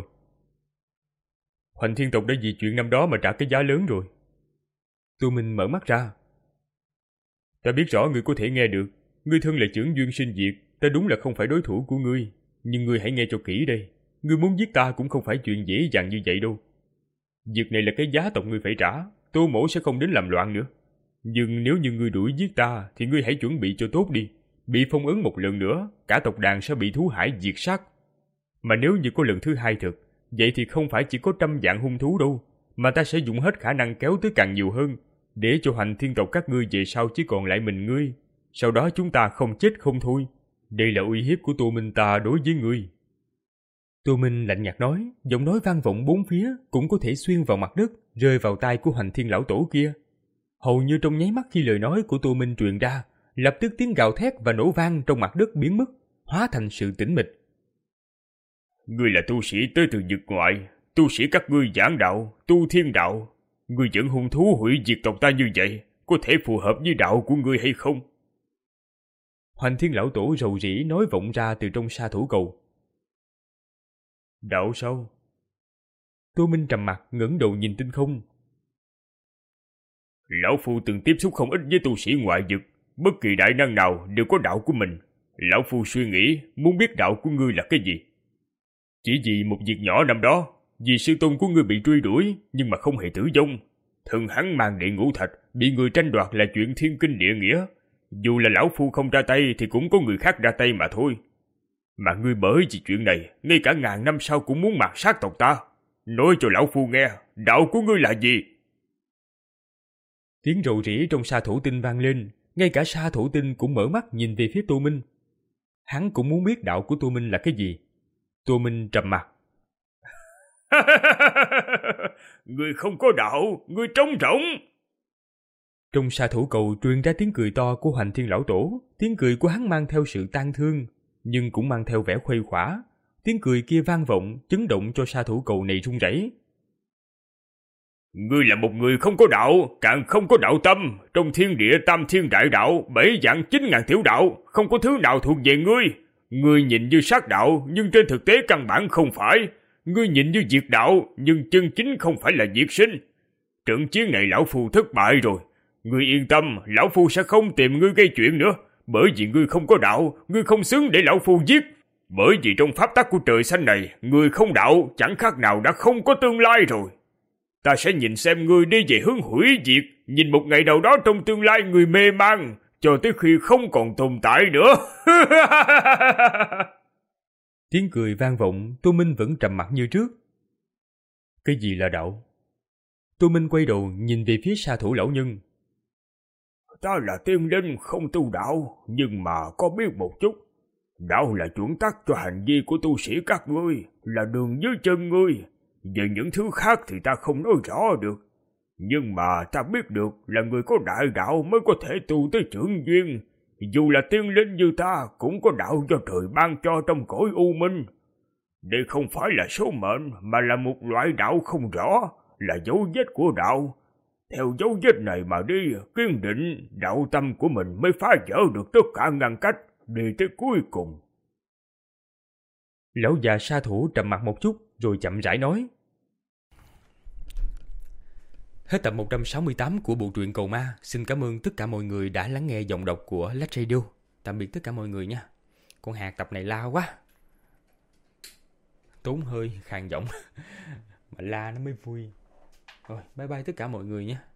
Hoành Thiên tộc đã vì chuyện năm đó mà trả cái giá lớn rồi. Tô Minh mở mắt ra. Ta biết rõ ngươi có thể nghe được. Ngươi thân là chưởng duyên sinh diệt, ta đúng là không phải đối thủ của ngươi. Nhưng ngươi hãy nghe cho kỹ đây. Ngươi muốn giết ta cũng không phải chuyện dễ dàng như vậy đâu. Việc này là cái giá tộc ngươi phải trả. Tô mỗ sẽ không đến làm loạn nữa. Nhưng nếu như ngươi đuổi giết ta thì ngươi hãy chuẩn bị cho tốt đi. Bị phong ấn một lần nữa, cả tộc đàn sẽ bị thú hải diệt sát. Mà nếu như có lần thứ hai thực, vậy thì không phải chỉ có trăm vạn hung thú đâu, mà ta sẽ dùng hết khả năng kéo tới càng nhiều hơn, để cho Hoành Thiên tộc các ngươi về sau chỉ còn lại mình ngươi. Sau đó chúng ta không chết không thôi. Đây là uy hiếp của Tô Minh ta đối với ngươi. Tô Minh lạnh nhạt nói, giọng nói vang vọng bốn phía, cũng có thể xuyên vào mặt đất, rơi vào tai của Hoành Thiên lão tổ kia. Hầu như trong nháy mắt khi lời nói của Tô Minh truyền ra, lập tức tiếng gào thét và nổ vang trong mặt đất biến mất, hóa thành sự tĩnh mịch. Ngươi là tu sĩ tới từ vực ngoại, tu sĩ các ngươi giảng đạo, tu thiên đạo. Ngươi dẫn hung thú hủy diệt tộc ta như vậy, có thể phù hợp với đạo của ngươi hay không? Hoành Thiên lão tổ rầu rĩ nói vọng ra từ trong sa thủ cầu. Đạo sao? Tô Minh trầm mặt ngẩng đầu nhìn tinh không. Lão Phu từng tiếp xúc không ít với tu sĩ ngoại vực, bất kỳ đại năng nào đều có đạo của mình. Lão Phu suy nghĩ muốn biết đạo của ngươi là cái gì. Chỉ vì một việc nhỏ năm đó, vì sư tôn của ngươi bị truy đuổi nhưng mà không hề tử vong. Thân hắn mang đệ ngũ thạch, bị người tranh đoạt là chuyện thiên kinh địa nghĩa. Dù là Lão Phu không ra tay thì cũng có người khác ra tay mà thôi. Mà ngươi bởi vì chuyện này, ngay cả ngàn năm sau cũng muốn mạt sát tộc ta. Nói cho Lão Phu nghe, đạo của ngươi là gì? Tiếng rầu rĩ trong sa thổ tinh vang lên, ngay cả sa thổ tinh cũng mở mắt nhìn về phía Tô Minh. Hắn cũng muốn biết đạo của Tô Minh là cái gì. Tô Minh trầm mặt. Ngươi không có đạo, ngươi trống rỗng. Trong sa thổ cầu truyền ra tiếng cười to của Hoành Thiên lão tổ. Tiếng cười của hắn mang theo sự tang thương, nhưng cũng mang theo vẻ khuây khỏa. Tiếng cười kia vang vọng, chấn động cho sa thổ cầu này rung rẩy. Ngươi là một người không có đạo, càng không có đạo tâm. Trong thiên địa tam thiên đại đạo, bảy vạn chín ngàn tiểu đạo, không có thứ nào thuộc về ngươi. Ngươi nhìn như sát đạo, nhưng trên thực tế căn bản không phải. Ngươi nhìn như diệt đạo, nhưng chân chính không phải là diệt sinh. Trận chiến này Lão Phu thất bại rồi. Ngươi yên tâm, Lão Phu sẽ không tìm ngươi gây chuyện nữa. Bởi vì ngươi không có đạo, ngươi không xứng để Lão Phu giết. Bởi vì trong pháp tắc của trời xanh này, ngươi không đạo chẳng khác nào đã không có tương lai rồi. Ta sẽ nhìn xem ngươi đi về hướng hủy diệt, nhìn một ngày nào đó trong tương lai ngươi mê man, cho tới khi không còn tồn tại nữa. Tiếng cười vang vọng, Tô Minh vẫn trầm mặc như trước. Cái gì là đạo? Tô Minh quay đầu nhìn về phía sa thủ lão nhân. Ta là tiên linh không tu đạo, nhưng mà có biết một chút. Đạo là chuẩn tắc cho hành vi của tu sĩ các ngươi, là đường dưới chân ngươi. Về những thứ khác thì ta không nói rõ được. Nhưng mà ta biết được là người có đại đạo mới có thể tu tới trưởng duyên. Dù là tiên linh như ta cũng có đạo do trời ban cho trong cõi u minh. Đây không phải là số mệnh mà là một loại đạo không rõ, là dấu vết của đạo. Theo dấu vết này mà đi, kiên định đạo tâm của mình mới phá vỡ được tất cả ngăn cách, đi tới cuối cùng. Lão già sa thủ trầm mặt một chút rồi chậm rãi nói. Hết tập một trăm sáu mươi tám của bộ truyện Cầu Ma. Xin cảm ơn tất cả mọi người đã lắng nghe giọng đọc của Lách Radio. Tạm biệt tất cả mọi người nha. Con Hạt tập này la quá, tốn hơi khàn giọng mà la nó mới vui. Rồi bye bye tất cả mọi người nha.